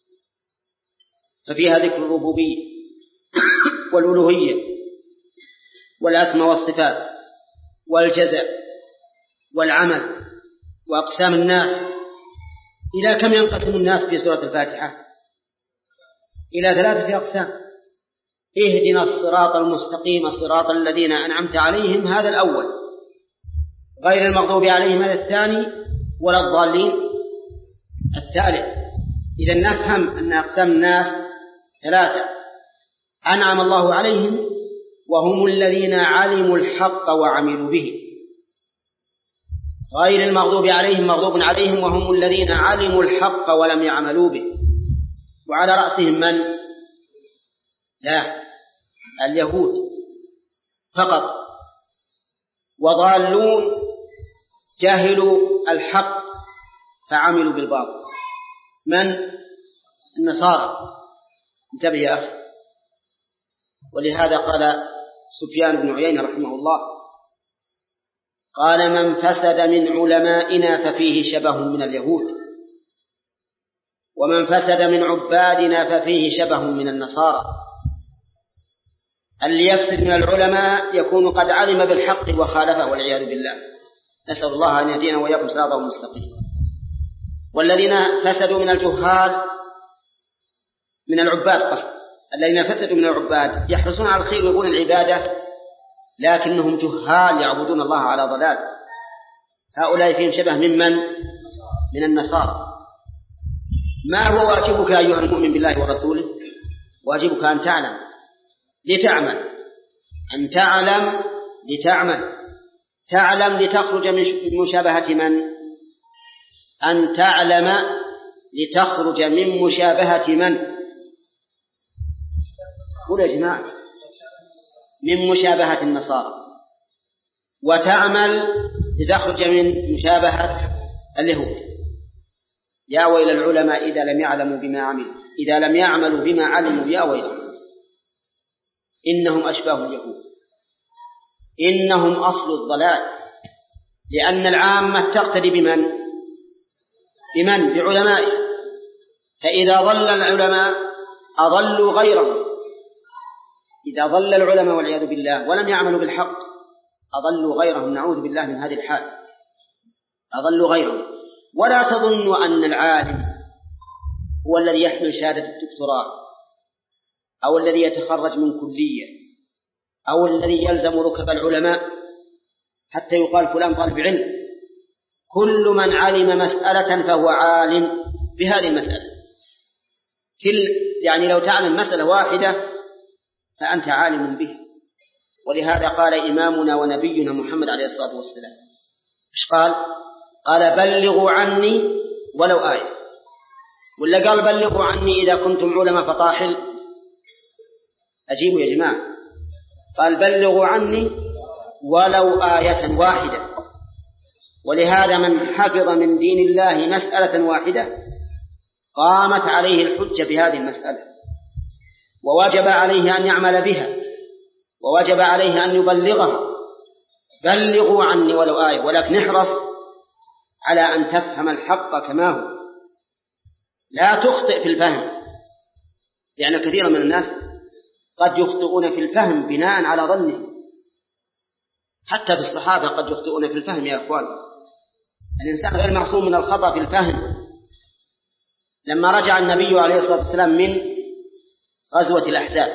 ففيها ذكر الربوبية والألوهية والأسماء والصفات والجزاء والعمل وأقسام الناس. إلى كم ينقسم الناس في سورة الفاتحة؟ إلى ثلاثة أقسام: اهدنا الصراط المستقيم صراط الذين أنعمت عليهم، هذا الأول، غير المغضوب عليهم هذا الثاني، ولا الضالين الثالث. إذا نفهم أن أقسام الناس ثلاثة: أنعم الله عليهم وهم الذين علموا الحق وعملوا به، غير المغضوب عليهم مغضوب عليهم وهم الذين علموا الحق ولم يعملوا به. وعلى رأسهم من؟ لا، اليهود فقط. وضالون جاهلوا الحق فعملوا بالباطل، من؟ النصارى. انتبه يا أخي. ولهذا قال سفيان بن عيينة رحمه الله: قال: من فسد من علمائنا ففيه شبه من اليهود، ومن فسد من عبادنا ففيه شبه من النصارى. اللي يفسد من العلماء يكون قد علم بالحق وخالفه والعياذ بالله. نسأل الله أن يهدينا وإياكم صراطا مستقيما. والذين فسدوا من الجهال من العباد قصد الذين فسدوا من العباد يحرصون على الخير ويبون العبادة لكنهم جهال يعبدون الله على ضلال. هؤلاء فيهم شبه ممن؟ من النصارى. ما هو واجبك أيها المؤمن بالله ورسوله؟ واجبك أن تعلم لتعمل، أن تعلم لتعمل، تعلم لتخرج من مشابهة من؟ أن تعلم لتخرج من مشابهة من؟ قول يا جماعة، من مشابهة النصارى. وتعمل لتخرج من مشابهة اليهود. يا ويل العلماء إذا لم يعلموا بما عملوا، إذا لم يعملوا بما علموا يا ويلهم، إنهم أشباه اليهود، إنهم أصل الضلال. لأن العامة تقتدي بمن؟ بمن؟ بعلمائه. فإذا ضل العلماء أضلوا غيرهم، إذا ضل العلماء والعياذ بالله ولم يعملوا بالحق أضلوا غيرهم، نعوذ بالله من هذه الحال، أضلوا غيرهم. ولا تظنوا أن العالم هو الذي يحمل شهادة الدكتوراه أو الذي يتخرج من كلية أو الذي يلزم ركب العلماء حتى يقال فلان طالب علم، كل من علم مسألة فهو عالم بهذه المسألة. كل يعني لو تعلم مسألة واحدة فأنت عالم به. ولهذا قال إمامنا ونبينا محمد عليه الصلاة والسلام إيش قال؟ قال بلغوا عني ولو آية. ولا قال بلغوا عني إذا كنتم علماء فطاحل؟ أجيبوا يا جماعة. قال بلغوا عني ولو آية واحدة. ولهذا من حفظ من دين الله مسألة واحدة قامت عليه الحجة بهذه المسألة، ووجب عليه أن يعمل بها، ووجب عليه أن يبلغها. بلغوا عني ولو آية. ولكن احرص على أن تفهم الحق كما هو، لا تخطئ في الفهم، لأن كثيرا من الناس قد يخطئون في الفهم بناء على ظنه. حتى في الصحابة قد يخطئون في الفهم يا أخوان. الإنسان غير معصوم من الخطأ في الفهم. لما رجع النبي عليه الصلاة والسلام من غزوة الأحزاب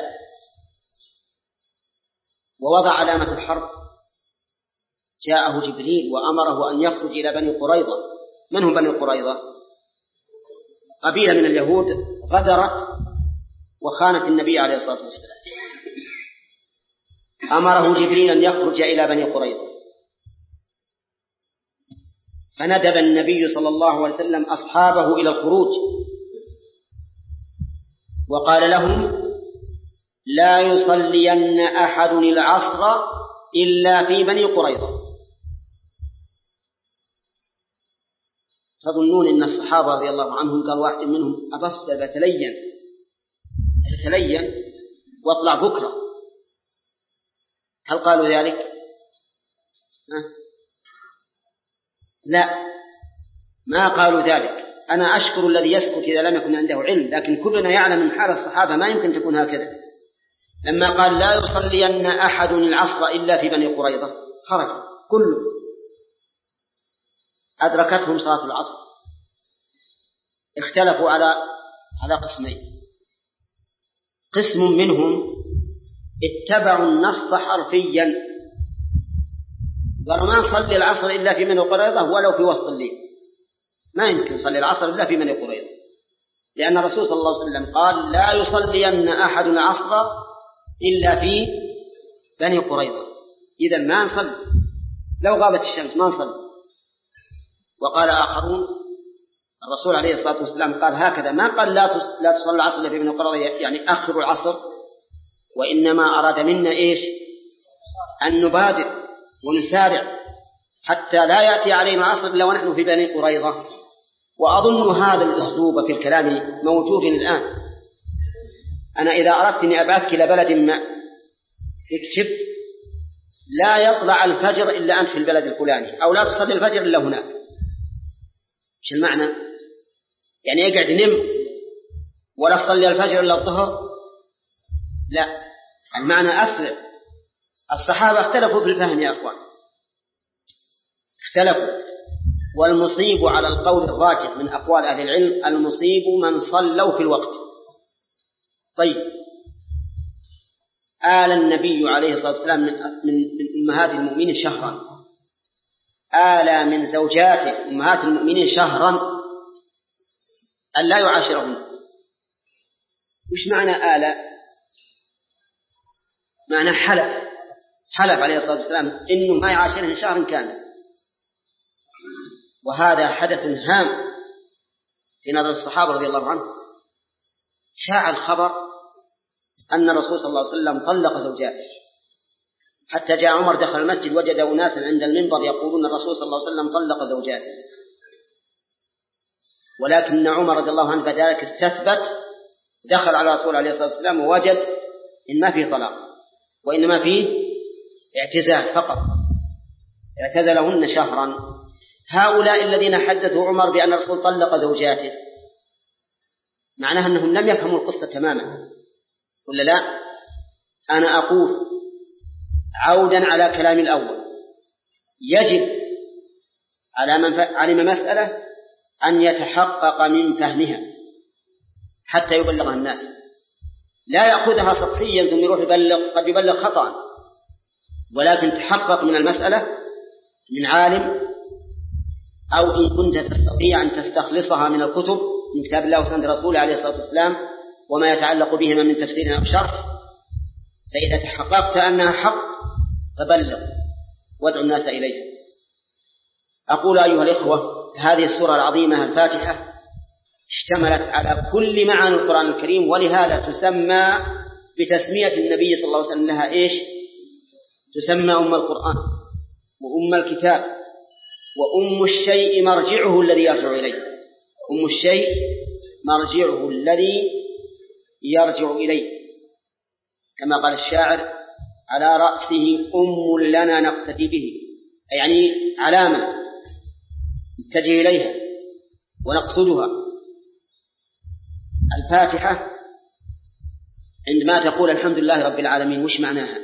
ووضع علامة الحرب، جاءه جبريل وأمره أن يخرج إلى بني قريظة. من هم بني قريظة؟ قبيلة من اليهود غدرت وخانت النبي عليه الصلاة والسلام. أمره جبريل أن يخرج إلى بني قريظة، فندب النبي صلى الله عليه وسلم أصحابه إلى الخروج وقال لهم لا يصلين أحد العصر إلا في بني قريظة. تظنون أن الصحابة رضي الله عنهم قال واحد منهم أبص بتلين بتلين واطلع بكرة؟ هل قالوا ذلك؟ ها؟ لا، ما قالوا ذلك. أنا أشكر الذي يسكت إذا لم يكن عنده علم، لكن كلنا يعلم من حال الصحابة ما يمكن تكون هكذا. لما قال لا يصلين أحد العصر إلا في بني قريظة خرج كله، أدركتهم صلاة العصر. اختلفوا على على قسمين. قسم منهم اتبعوا النص حرفيا، قالوا ما نصلي العصر إلا في بني قريظة ولو في وسط الليل، ما يمكن نصلي العصر إلا في بني قريظة، لأن الرسول صلى الله عليه وسلم قال لا يصلين أحد العصر إلا في بني قريظة. إذا ما نصلي، لو غابت الشمس ما نصلي. وقال آخرون الرسول عليه الصلاة والسلام قال هكذا، ما قال لا لا تصلي العصر إلا في بني قريظة يعني آخر العصر، وإنما أراد منا إيش؟ أن نبادر ونسارع حتى لا يأتي علينا العصر إلا ونحن في بني قريظة. وأظن هذا الأسلوب في الكلام موجود الآن. أنا إذا أردت أن أبعثك إلى بلد ما اكتب لا يطلع الفجر إلا أنت في البلد الفلاني، أو لا تصلي الفجر إلا هناك. إيش المعنى؟ يعني يقعد نم ولا تصلي الفجر إلا الظهر؟ لا، المعنى أسرع. الصحابة اختلفوا في الفهم يا أخوان، اختلفوا. والمصيب على القول الراجح من أقوال أهل العلم المصيب من صلوا في الوقت. طيب، آل النبي عليه الصلاة والسلام من, من, من أمهات المؤمنين شهرا، آل من زوجاته أمهات المؤمنين شهرا أن لا يعاشرهن. وش معنى آل؟ معنى حلف، حلف عليه الصلاة والسلام إنه ما يعاشرهن شهرا كامل. وهذا حدث هام في نظر الصحابة رضي الله عنهم. شاع الخبر أن الرسول صلى الله عليه وسلم طلق زوجاته، حتى جاء عمر دخل المسجد وجد أناسا عند المنبر يقولون الرسول صلى الله عليه وسلم طلق زوجاته، ولكن عمر رضي الله عنه فذلك استثبت، دخل على الرسول عليه الصلاة والسلام ووجد إن ما فيه طلاق وإنما فيه اعتزال فقط، اعتزلهن شهرا. هؤلاء الذين حدثوا عمر بأن الرسول طلق زوجاته معناها أنهم لم يفهموا القصة تماما، ولا لا؟ أنا أقول عودا على كلام الأول، يجب على من علم مسألة أن يتحقق من فهمها حتى يبلغها الناس. لا يأخذها سطحيا ثم يروح يبلغ، قد يبلغ خطأ، ولكن تحقق من المسألة من عالم، أو إن كنت تستطيع أن تستخلصها من الكتب من كتاب الله وسنة رسوله عليه الصلاة والسلام وما يتعلق بهما من تفسير أو شرح، فإذا تحققت أنها حق فبلغ وادعو الناس إليها. أقول أيها الإخوة، هذه السورة العظيمة الفاتحة اشتملت على كل معاني القرآن الكريم، ولهذا تسمى بتسمية النبي صلى الله عليه وسلم لها إيش؟ تسمى أم القرآن وأم الكتاب وأم الشيء مرجعه الذي يرجع إليه. أم الشيء مرجعه الذي يرجع إليه، كما قال الشاعر: على رأسه أم لنا نقتدي به، يعني علامة نتجه إليها ونقصدها. الفاتحة عندما تقول الحمد لله رب العالمين وش معناها؟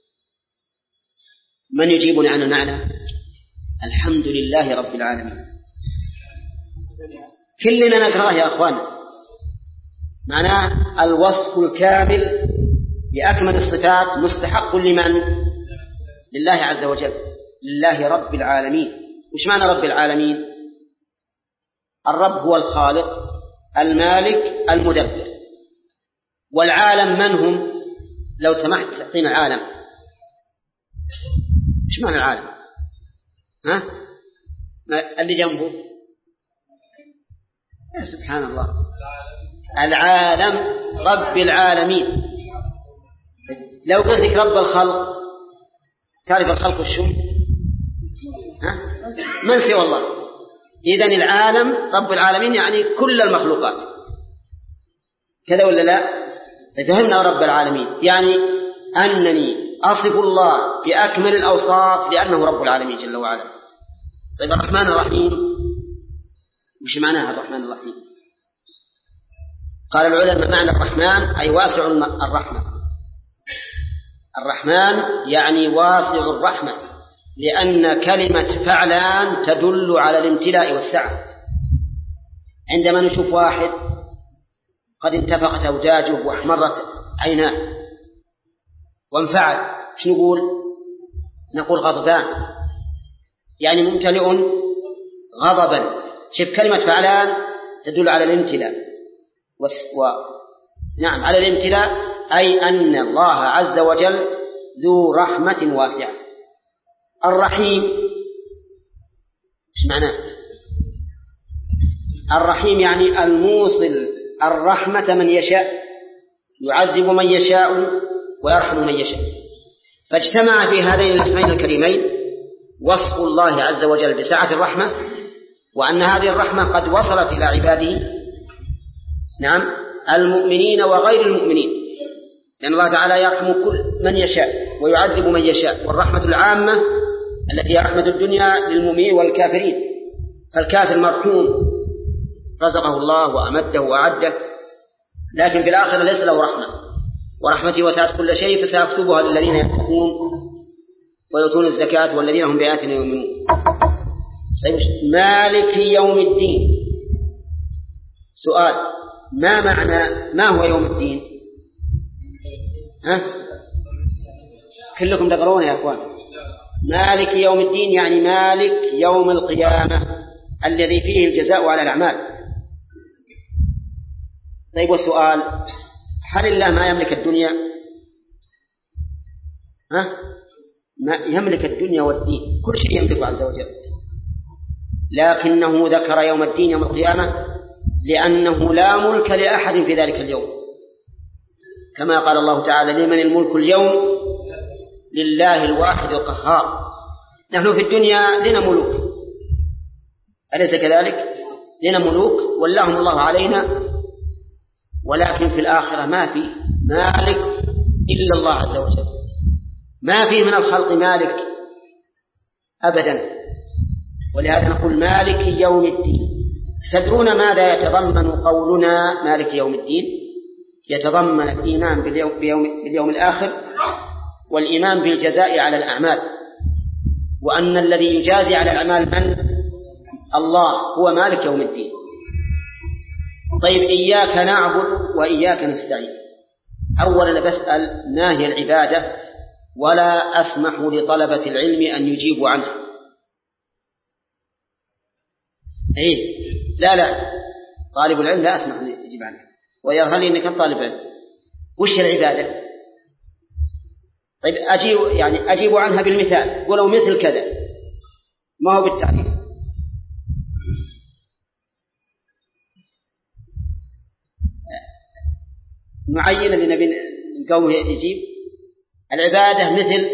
من يجيبني عن المعنى؟ الحمد لله رب العالمين كلنا نقرأه يا أخوان، معناه الوصف الكامل بأكمل الصفات مستحق لمن؟ لله عز وجل، لله رب العالمين. وش معنى رب العالمين؟ الرب هو الخالق المالك المدبر، والعالم من هم؟ لو سمحت تعطينا العالم. وش معنى العالم؟ ها؟ اللي جنبه يا سبحان الله، العالم رب العالمين. لو قلت لك رب الخلق، تعرف الخلق الشم؟ ها؟ من سوى الله. إذن العالم رب العالمين يعني كل المخلوقات، كذا ولا لا؟ فهمنا رب العالمين يعني أنني أصف الله بأكمل الأوصاف لأنه رب العالمين جل وعلا. طيب الرحمن الرحيم وش معناها الرحمن الرحيم؟ قال العلماء معنى الرحمن أي واسع الرحمة. الرحمن يعني واسع الرحمة، لأن كلمة فعلان تدل على الامتلاء والسعة. عندما نشوف واحد قد انتفخت أوداجه واحمرت عيناه وانفعل، ايش نقول؟ نقول غضبان، يعني ممتلئ غضبا. شوف كلمة فعلان تدل على الامتلاء و... نعم على الامتلاء، أي أن الله عز وجل ذو رحمة واسعة. الرحيم ايش معناه؟ الرحيم يعني الموصل الرحمة من يشاء، يعذب من يشاء ويرحم من يشاء. فاجتمع في هذين الاسمين الكريمين وصف الله عز وجل بسعة الرحمة، وأن هذه الرحمة قد وصلت إلى عباده نعم المؤمنين وغير المؤمنين، لأن الله تعالى يرحم كل من يشاء ويعذب من يشاء. والرحمة العامة التي هي رحمة الدنيا للمؤمنين والكافرين، فالكافر مرحوم رزقه الله وأمده وأعده، لكن في الآخرة ليس له رحمة. ورحمتي وسعت كل شيء فسأكتبها للذين يتقون ويؤتون الزكاة والذين هم بآياتنا يؤمنون. طيب مالك يوم الدين، سؤال: ما معنى ما هو يوم الدين؟ ها؟ كلكم تقرؤون يا أخوان. مالك يوم الدين يعني مالك يوم القيامة الذي فيه الجزاء على الأعمال. طيب والسؤال: هل الله ما يملك الدنيا؟ ها؟ ما يملك الدنيا والدين، كل شيء يملكه عز وجل، لكنه ذكر يوم الدين يوم القيامة لأنه لا ملك لأحد في ذلك اليوم، كما قال الله تعالى: لمن الملك اليوم؟ لله الواحد القهار. نحن في الدنيا لنا ملوك، أليس كذلك؟ لنا ملوك ولاهم الله علينا، ولكن في الآخرة ما في مالك إلا الله عز وجل، ما فيه من الخلق مالك أبدا. ولهذا نقول مالك يوم الدين. تدرون ماذا يتضمن قولنا مالك يوم الدين؟ يتضمن الإيمان باليوم, باليوم, باليوم الآخر، والإيمان بالجزاء على الأعمال، وأن الذي يجازي على الأعمال من؟ الله، هو مالك يوم الدين. طيب إياك نعبد وإياك نستعين، أولا بسأل ما هي العبادة ولا أسمح لطلبة العلم أن يجيبوا عنها. إيه لا لا طالب العلم لا أسمح أن يجيب عنها ويظهر لي أنك طالب علم. وش العبادة؟ طيب أجيب يعني أجيب عنها بالمثال، ولو مثل كذا ما هو بالتعريف. معين اللي نبي قومه يجيب. العبادة مثل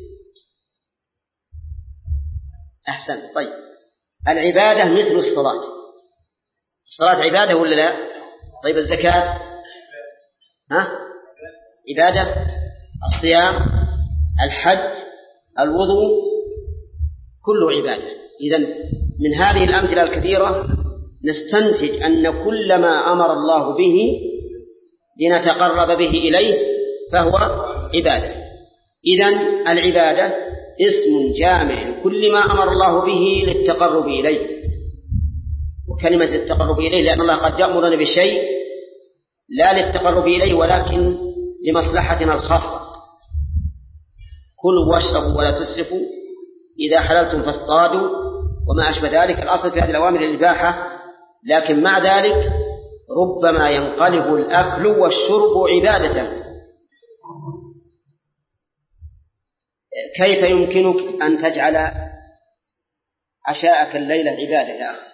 أحسن. طيب العبادة مثل الصلاة. الصلاة عبادة ولا لا؟ طيب الزكاة ها عبادة، الصيام، الحج، الوضوء كله عبادة. إذن من هذه الأمثلة الكثيرة نستنتج أن كل ما أمر الله به لنتقرب به إليه فهو عبادة. إذن العبادة اسم جامع كل ما أمر الله به للتقرب إليه. وكلمة التقرب إليه لأن الله قد يأمرنا بشيء لا للتقرب إليه ولكن لمصلحتنا الخاصة. كلوا واشربوا ولا تسرفوا إذا حللتم فاصطادوا وما أشبه ذلك. الأصل في هذه الأوامر الإباحة، لكن مع ذلك ربما ينقلب الأكل والشرب عبادة. كيف يمكنك أن تجعل عشاءك الليلة عبادة يا أخي؟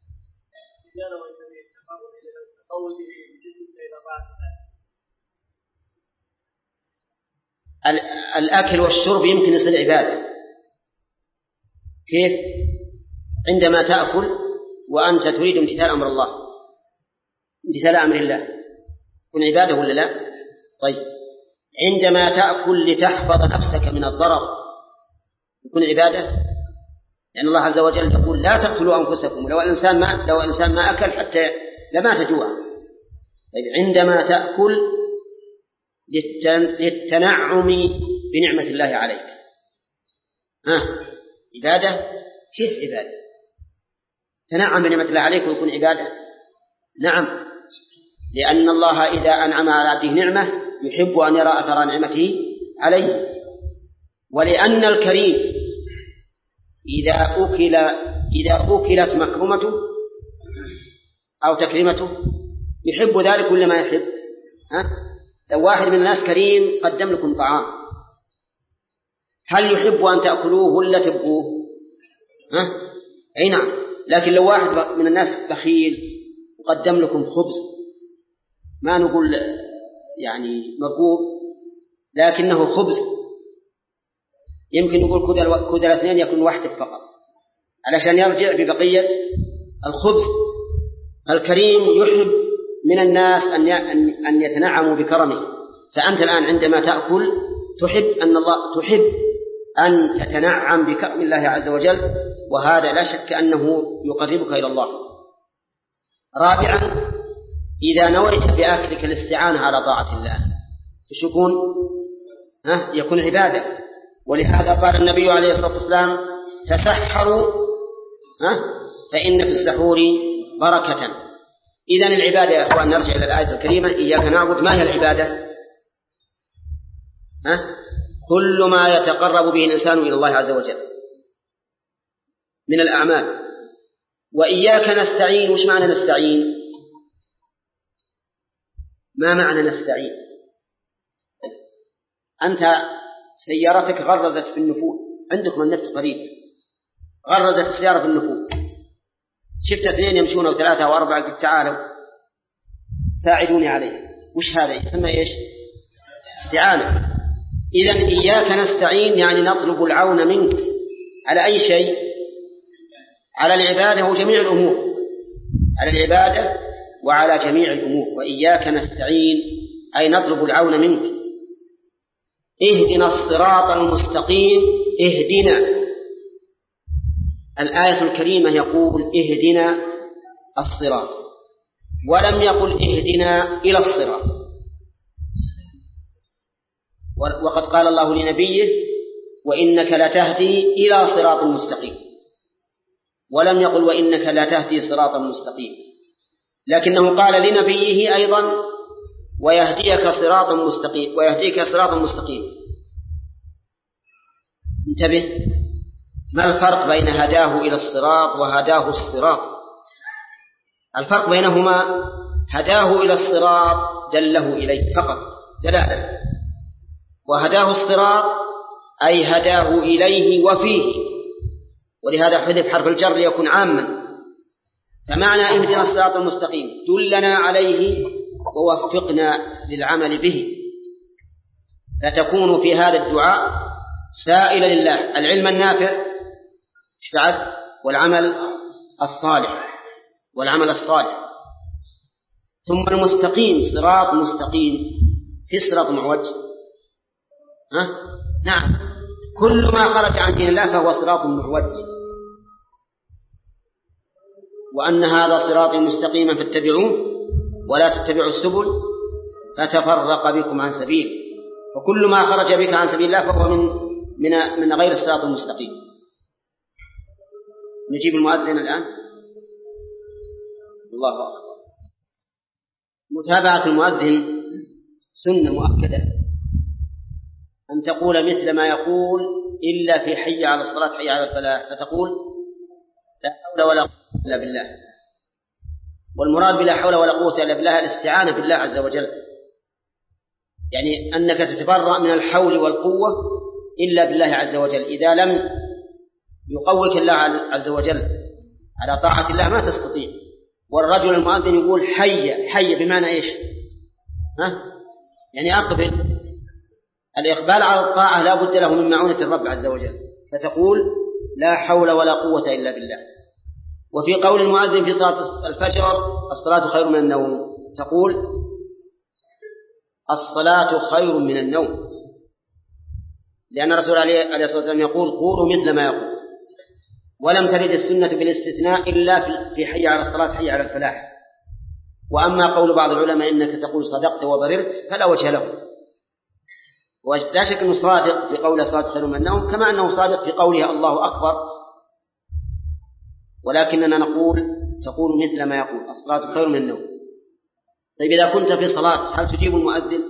الأكل والشرب يمكن يصير عبادة. كيف؟ عندما تأكل وأنت تريد امتثال أمر الله، امتثال أمر الله يكون عبادة ولا لا؟ طيب عندما تأكل لتحفظ نفسك من الضرر يكون عبادة، لأن الله عز وجل يقول لا تقتلوا أنفسكم. لو الإنسان ما لو الإنسان ما أكل حتى لما تجوع. طيب عندما تأكل للتنعم بنعمة الله عليك ها عبادة؟ كيف عبادة؟ تنعم بنعمة الله عليك ويكون عبادة؟ نعم، لأن الله إذا أنعم على عبده نعمة يحب أن يرى أثر نعمته عليه. ولأن الكريم إذا أكل إذا أكلت مكرمته أو تكريمته يحب ذلك كل ما يحب. ها؟ لو واحد من الناس كريم قدم لكم طعام هل يحب أن تأكلوه ولا تبقوه؟ ها؟ أي نعم. لكن لو واحد من الناس بخيل وقدم لكم خبز ما نقول يعني مرغوب لكنه خبز يمكن نقول كذا الاثنين يكون واحدة فقط علشان يرجع ببقية الخبز. الكريم يحب من الناس أن يتنعموا بكرمه. فأنت الآن عندما تأكل تحب أن الله تحب أن تتنعم بكرم الله عز وجل، وهذا لا شك أنه يقربك إلى الله. رابعا إذا نويت بأكلك الاستعانة على طاعة الله يكون ها يكون عبادة. ولهذا قال النبي عليه الصلاة والسلام تسحروا ها فإن في السحور بركة. إذن العبادة يا أخوان نرجع إلى الآية الكريمة إياك نعبد. ما هي العبادة؟ ها؟ كل ما يتقرب به الإنسان إلى الله عز وجل من الأعمال. وإياك نستعين. وش معنى نستعين؟ ما معنى نستعين؟ أنت سيارتك غرزت في النفوذ، عندكم النفط قريب، غرزت السيارة في النفوذ، شفت اثنين يمشون أو ثلاثة أو أربعة قلت تعالوا ساعدوني عليه. وش هذا يسمى إيش؟ استعانة. إذن إياك نستعين يعني نطلب العون منك على أي شيء؟ على العبادة وجميع الأمور، على العبادة وعلى جميع الأمور. وإياك نستعين أي نطلب العون منك. اهدنا الصراط المستقيم. اهدنا. الآية الكريمة يقول اهدنا الصراط ولم يقل اهدنا إلى الصراط. وقد قال الله لنبيه وإنك لتهدي إلى صراط مستقيم، ولم يقل وإنك لا تهدي صراطا مستقيم. لكنه قال لنبيه أيضا ويهديك صراطا مستقيم ويهديك صراطا مستقيم. انتبه، ما الفرق بين هداه إلى الصراط وهداه الصراط؟ الفرق بينهما هداه إلى الصراط دله إليه فقط دلالة، وهداه الصراط أي هداه إليه وفيه، ولهذا حذف حرف الجر ليكون عاما. فمعنى اهدنا الصراط المستقيم دلنا عليه ووفقنا للعمل به، فتكون في هذا الدعاء سائلا لله العلم النافع والعمل الصالح والعمل الصالح. ثم المستقيم صراط مستقيم، في صراط معوج. ها؟ نعم، كل ما خرج عن دين الله فهو صراط معوج. وأن هذا صراطي مستقيما فاتبعوه ولا تتبعوا السبل فتفرق بكم عن سبيل. وكل ما خرج بك عن سبيل الله فهو من من من غير الصراط المستقيم. نجيب المؤذن الآن. الله أكبر. متابعة المؤذن سنة مؤكدة، أن تقول مثل ما يقول إلا في حي على الصلاة حي على الفلاح، فتقول لا حول ولا قوة إلا بالله. والمراد بلا حول ولا قوة إلا بالله الاستعانة بالله عز وجل، يعني أنك تتبرأ من الحول والقوة إلا بالله عز وجل. إذا لم يقوك الله عز وجل على طاعة الله ما تستطيع. والرجل المؤذن يقول حي حي بمعنى إيش؟ ها؟ يعني أقبل. الإقبال على الطاعة لا بد له من معونة الرب عز وجل، فتقول لا حول ولا قوة إلا بالله. وفي قول المؤذن في صلاة الفجر الصلاة خير من النوم تقول الصلاة خير من النوم، لأن الرسول عليه الصلاة والسلام يقول قولوا مثل ما يقول. ولم ترد السنة بالاستثناء إلا في حي على الصلاة حي على الفلاح. وأما قول بعض العلماء إنك تقول صدقت وبررت فلا وجه له، ولا شك أنه صادق في قول الصلاة خير من النوم، كما أنه صادق في قوله الله أكبر. ولكننا نقول تقول مثل ما يقول الصلاة خير من النوم. طيب إذا كنت في صلاة هل تجيب المؤذن؟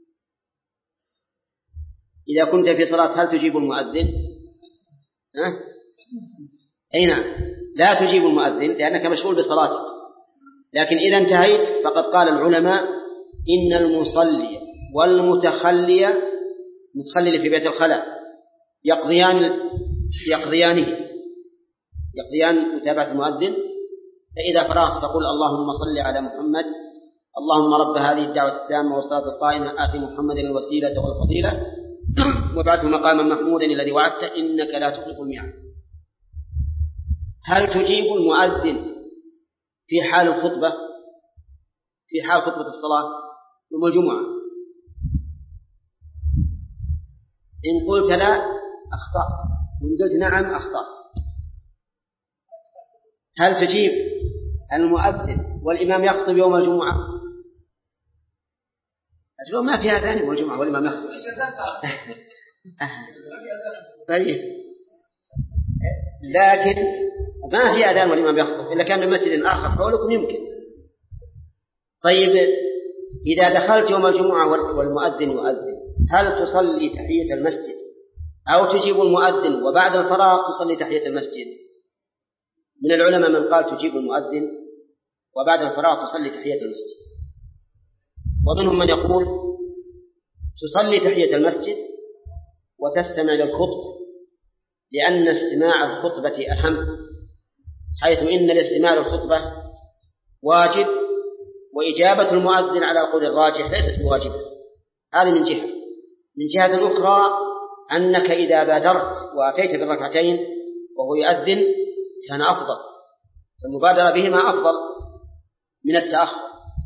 إذا كنت في صلاة هل تجيب المؤذن؟ ها؟ أي نعم، لا تجيب المؤذن لأنك مشغول بصلاتك. لكن إذا انتهيت فقد قال العلماء إن المصلي والمتخلي متخلي في بيت الخلاء يقضيان يقضيانه يقضيان متابعة المؤذن. فإذا فرغت تقول اللهم صل على محمد، اللهم رب هذه الدعوة التامة والصلاة القائمة آت محمد الوسيلة والفضيلة وابعثه مقاما محمودا الذي وعدته إنك لا تخلف الميعاد. هل تجيب المؤذن في حال الخطبة في حال خطبة الصلاة يوم الجمعة؟ إن قلت لا أخطأت، وإن قلت نعم أخطأت. هل تجيب المؤذن والإمام يخطب يوم الجمعة؟ اليوم ما في أذان يوم الجمعة والإمام يخطب. طيب، لكن ما في أذان والإمام يخطب إلا كان من مسجد آخر حولكم يمكن. طيب، إذا دخلت يوم الجمعة والمؤذن يؤذن هل تصلي تحية المسجد أو تجيب المؤذن وبعد الفراغ تصلي تحية المسجد؟ من العلماء من قال تجيب المؤذن وبعد الفراغ تصلي تحية المسجد، ومنهم من يقول تصلي تحية المسجد وتستمع للخطبة، لأن استماع الخطبة أهم، حيث إن الاستماع للخطبة واجب، وإجابة المؤذن على القول الراجح ليست بواجبة. هذه من جهة. من جهة أخرى أنك إذا بادرت وأتيت بالركعتين وهو يؤذن كان أفضل، فالمبادرة بهما أفضل من التأخر.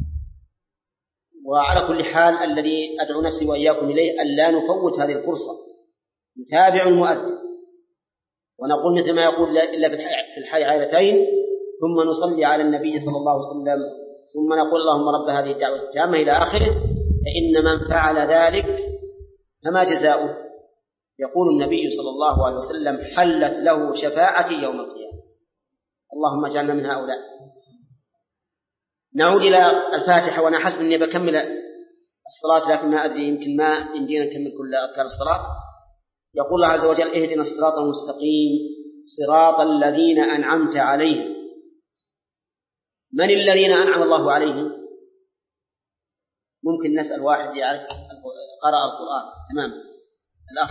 وعلى كل حال الذي أدعو نفسي وإياكم إليه ألا نفوت هذه الفرصة، نتابع المؤذن ونقول مثل ما يقول إلا في الحي عائلتين ثم نصلي على النبي صلى الله عليه وسلم ثم نقول اللهم رب هذه الدعوة التامة إلى آخره. فإن من فعل ذلك فما جزاؤه؟ يقول النبي صلى الله عليه وسلم حلت له شفاعتي يوم القيامة. اللهم اجعلنا من هؤلاء. نعود إلى الفاتحة، وأنا حسب أني بكمل الصلاة، لكن ما أدري يمكن ما يمكن نكمل كل أذكار الصلاة. يقول الله عز وجل: اهدنا الصراط المستقيم صراط الذين أنعمت عليهم. من الذين أنعم الله عليهم؟ ممكن نسأل واحد يعرف قرأ القرآن تمام. الأخ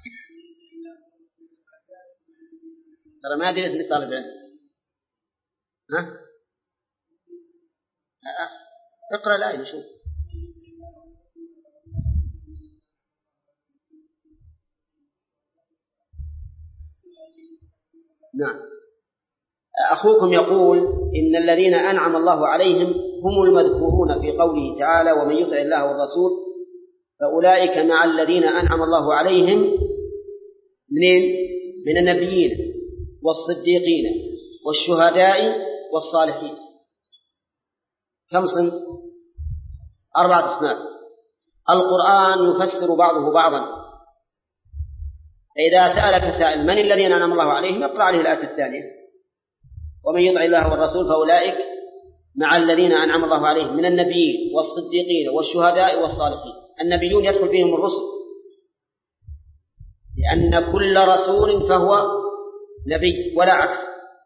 ترى ما أدري اسم طالب علم. ها اقرأ الآية نشوف. نعم. أخوكم يقول إن الذين أنعم الله عليهم هم المذكورون في قوله تعالى: ومن يطع الله والرسول فأولئك مع الذين أنعم الله عليهم منين؟ من النبيين والصديقين والشهداء والصالحين. كم صنف؟ أربعة أصناف. القرآن يفسر بعضه بعضا. إذا سألك سائل من الذين أنعم الله عليهم اقرأ عليه الآية الثانية: ومن يطع الله والرسول فأولئك مع الذين أنعم الله عليهم من النبيين والصديقين والشهداء والصالحين. النبيون يدخل فيهم الرسل، لأن كل رسول فهو نبي ولا عكس.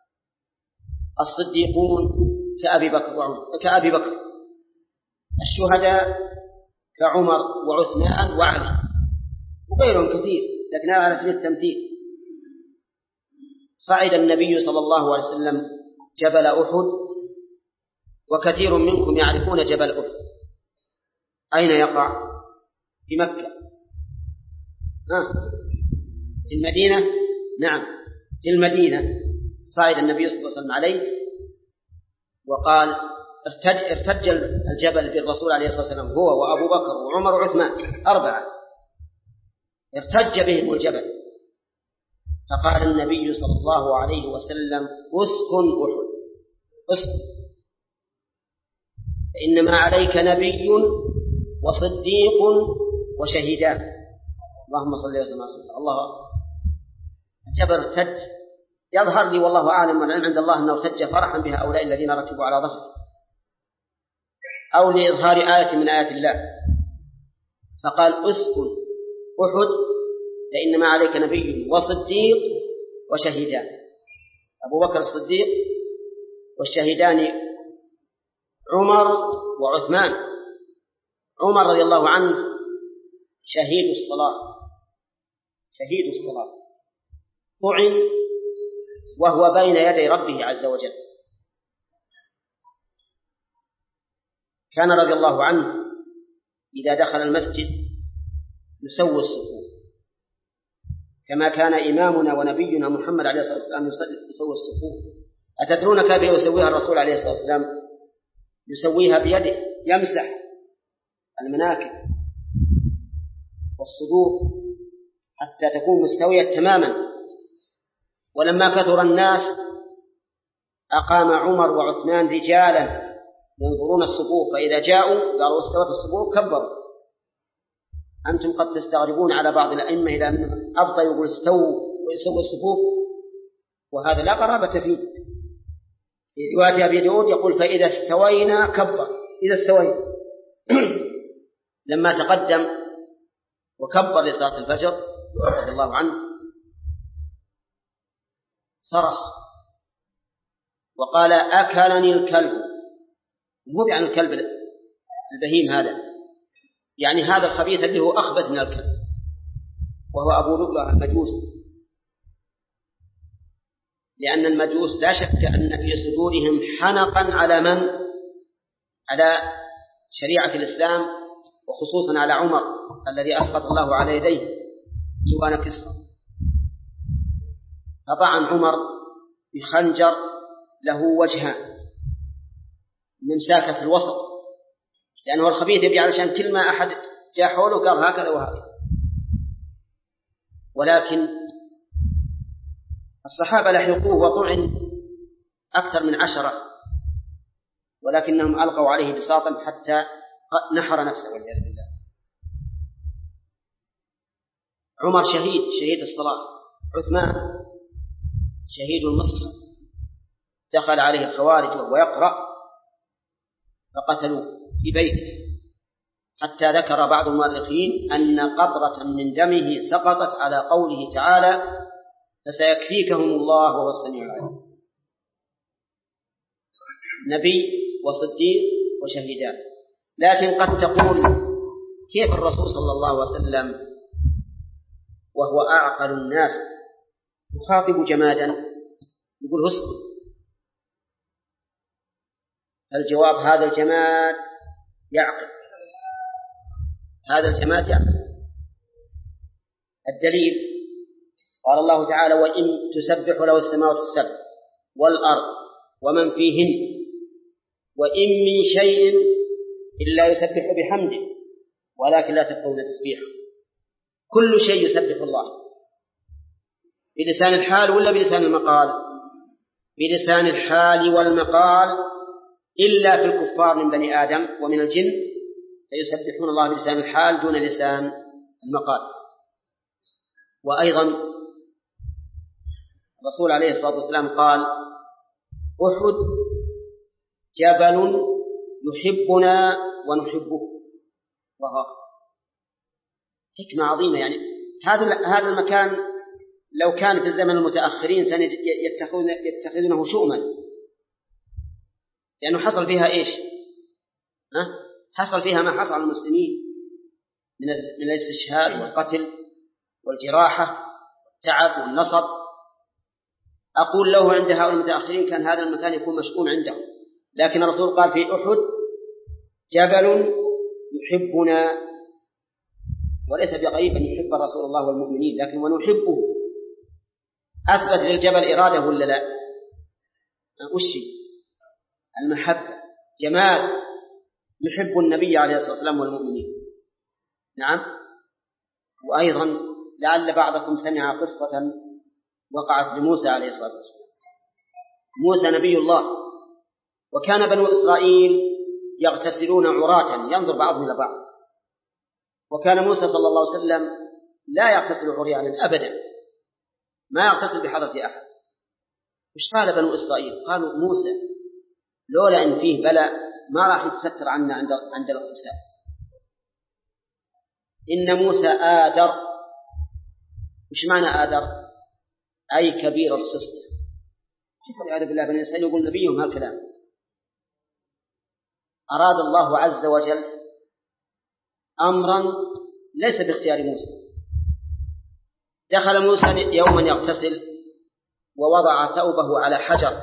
الصديقون كأبي بكر وعمر كأبي بكر، الشهداء كعمر وعثمان وعلي وغيرهم كثير، لكن هذا على سبيل التمثيل. صعد النبي صلى الله عليه وسلم جبل أحد، وكثير منكم يعرفون جبل أحد. أين يقع؟ في مكة. ها؟ في المدينة؟ نعم في المدينة. صعد النبي صلى الله عليه وسلم عليه وقال: ارتج الجبل بالرسول عليه الصلاة والسلام، هو وأبو بكر وعمر وعثمان، أربعة ارتج بهم الجبل. فقال النبي صلى الله عليه وسلم: اسكن أحد، اسكن، فإنما عليك نبي وصديق وشهيدان. اللهم صل وسلم على سيدنا الله. الجبل ارتج، يظهر لي والله أعلم والعلم عند الله أنه ارتج فرحا بها هؤلاء الذين ركبوا على ظهره، أو لإظهار آية من آيات الله. فقال: اسكن أحد فإنما عليك نبي وصديق وشهيدان. أبو بكر الصديق، والشهيدان عمر وعثمان. عمر رضي الله عنه شهيد الصلاة، شهيد الصلاة، طعن وهو بين يدي ربه عز وجل. كان رضي الله عنه إذا دخل المسجد يسوي الصفوف، كما كان إمامنا ونبينا محمد عليه الصلاة والسلام يسوي الصفوف. أتدرون كيف يسويها الرسول عليه الصلاة والسلام؟ يسويها بيده، يمسح المناكب والصدور حتى تكون مستوية تماما. ولما كثر الناس أقام عمر وعثمان رجالا ينظرون الصفوف، فإذا جاءوا قالوا: استوت الصفوف، كبروا. أنتم قد تستغربون على بعض الأئمة إذا أبطأ يقول استووا ويسوي الصفوف، وهذا لا قرابة فيه. في رواية أبي داود يقول: فإذا استوينا كبر، إذا استوينا. لما تقدم وكبر لصلاة الفجر رضي الله عنه صرخ وقال: أكلني الكلب. مو يعني الكلب البهيم هذا، يعني هذا الخبيث اللي هو أخبث من الكلب، وهو أبو لؤلؤة المجوس. لأن المجوس لا شك أن في صدورهم حنقا على من؟ على شريعة الإسلام، وخصوصا على عمر الذي أسقط الله على يديه ديوان كسرى. فطعن عمر بخنجر له وجهان، ممساكة في الوسط، لأنه الخبيث يبي علشان كل ما أحد جاء حوله قال هكذا وهكذا. ولكن الصحابة لحقوه وطعن أكثر من عشرة، ولكنهم ألقوا عليه بساطا حتى نحر نفسه والعياذ بالله. عمر شهيد، شهيد الصلاة. عثمان شهيد المصحف، دخل عليه الخوارج وهو يقرأ فقتلوه في بيته حتى ذكر بعض المؤرخين أن قطرة من دمه سقطت على قوله تعالى فسيكفيكهم الله وهو السميع العليم. نبي وصديق وشهيدان. لكن قد تقول كيف الرسول صلى الله عليه وسلم وهو أعقل الناس يخاطب جمادا؟ يقول اسكت. الجواب هذا الجماد يعقل، هذا الجماد يعقل. الدليل قال الله تعالى وإن تسبح له السماوات السبع والأرض ومن فيهن وإن من شيء إلا يسبح بحمده ولكن لا تفقهون تسبيحه. كل شيء يسبح الله بلسان الحال ولا بلسان المقال؟ بلسان الحال والمقال، إلا في الكفار من بني آدم ومن الجن فيسبحون الله بلسان الحال دون لسان المقال. وأيضا الرسول عليه الصلاة والسلام قال أحد جبل يحبنا ونحبه، وهو حكمة عظيمة. يعني هذا هذا المكان لو كان في الزمن المتأخرين يتخذونه شؤما، لأنه حصل فيها إيش؟ ها؟ حصل فيها ما حصل على المسلمين من الاستشهاد والقتل والجراحة والتعب والنصب. أقول له عند هؤلاء المتأخرين كان هذا المكان يكون مشؤوم عندهم، لكن الرسول قال في أحد جبل يحبنا، وليس بغريب أن يحب رسول الله والمؤمنين، لكن ونحبه. أثبت للجبل إرادة ولا لا؟ أشي المحبة جمال، يحب النبي عليه الصلاة والسلام والمؤمنين. نعم. وأيضا لعل بعضكم سمع قصة وقعت لموسى عليه الصلاة والسلام. موسى نبي الله، وكان بنو إسرائيل يغتسلون عراة ينظر بعضهم إلى بعض، وكان موسى صلى الله عليه وسلم لا يغتسل عريانا أبدا، ما يغتسل بحضرة أحد. وش قال بنو إسرائيل؟ قالوا موسى لولا أن فيه بلاء ما راح يتستر عنا عند عند الاغتسال. إن موسى آدر. وش معنى آدر؟ أي كبير الخصلة. شوفوا والعياذ بالله بني إسرائيل يقول نبيهم هالكلام. أراد الله عز وجل أمرا ليس باختيار موسى. دخل موسى يوما يغتسل ووضع ثوبه على حجر،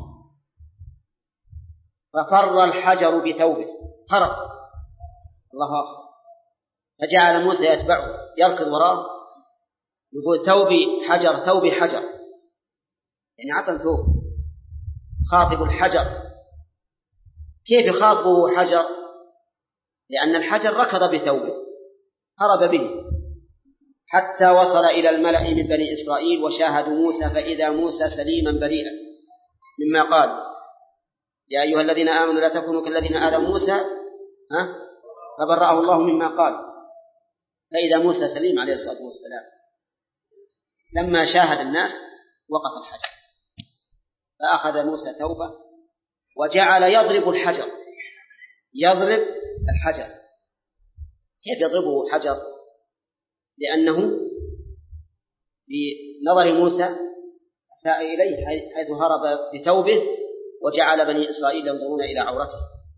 ففر الحجر بثوبه، فرق الله أكبر، فجعل موسى يتبعه يركض وراه يقول ثوبي حجر ثوبي حجر، يعني عطل ثوب، خاطب الحجر. كيف يخاطبه حجر؟ لأن الحجر ركض بثوبه هرب به حتى وصل إلى الملأ من بني إسرائيل وشاهدوا موسى، فإذا موسى سليما بريئا مما قال يا أيها الذين آمنوا لا تكونوا كالذين آذوا موسى ها فبرأه الله مما قال. فإذا موسى سليم عليه الصلاة والسلام. لما شاهد الناس وقف الحجر، فأخذ موسى ثوبه وجعل يضرب الحجر يضرب الحجر. كيف يضربه حجر؟ لأنه بنظر موسى أساء إليه حيث هرب بثوبه وجعل بني إسرائيل ينظرون إلى عورته.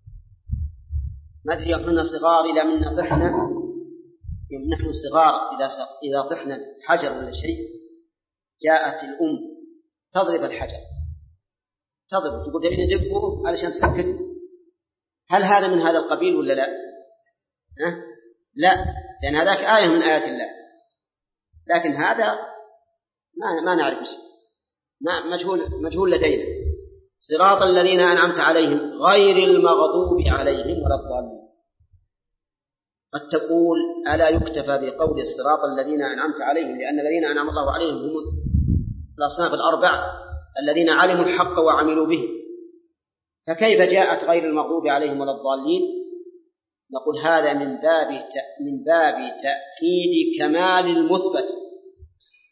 ما أدري يحن صغار إلى من طحنا، نحن صغار إذا إذا طحنا حجر ولا شيء جاءت الأم تضرب الحجر، تضرب تقول تبين ندبه علشان تسكت. هل هذا من هذا القبيل ولا لا؟ ها؟ لا، لأن هذاك آية من آيات الله، لكن هذا ما ما نعرف شيء، ما مجهول مجهول لدينا. صراط الذين أنعمت عليهم غير المغضوب عليهم ولا الضالين. قد تقول ألا يكتفى بقول الصراط الذين أنعمت عليهم، لأن الذين أنعم الله عليهم هم الأصناف الأربع الذين علموا الحق وعملوا به، فكيف جاءت غير المغضوب عليهم ولا الضالين؟ نقول هذا من باب من باب تأكيد كمال المثبت.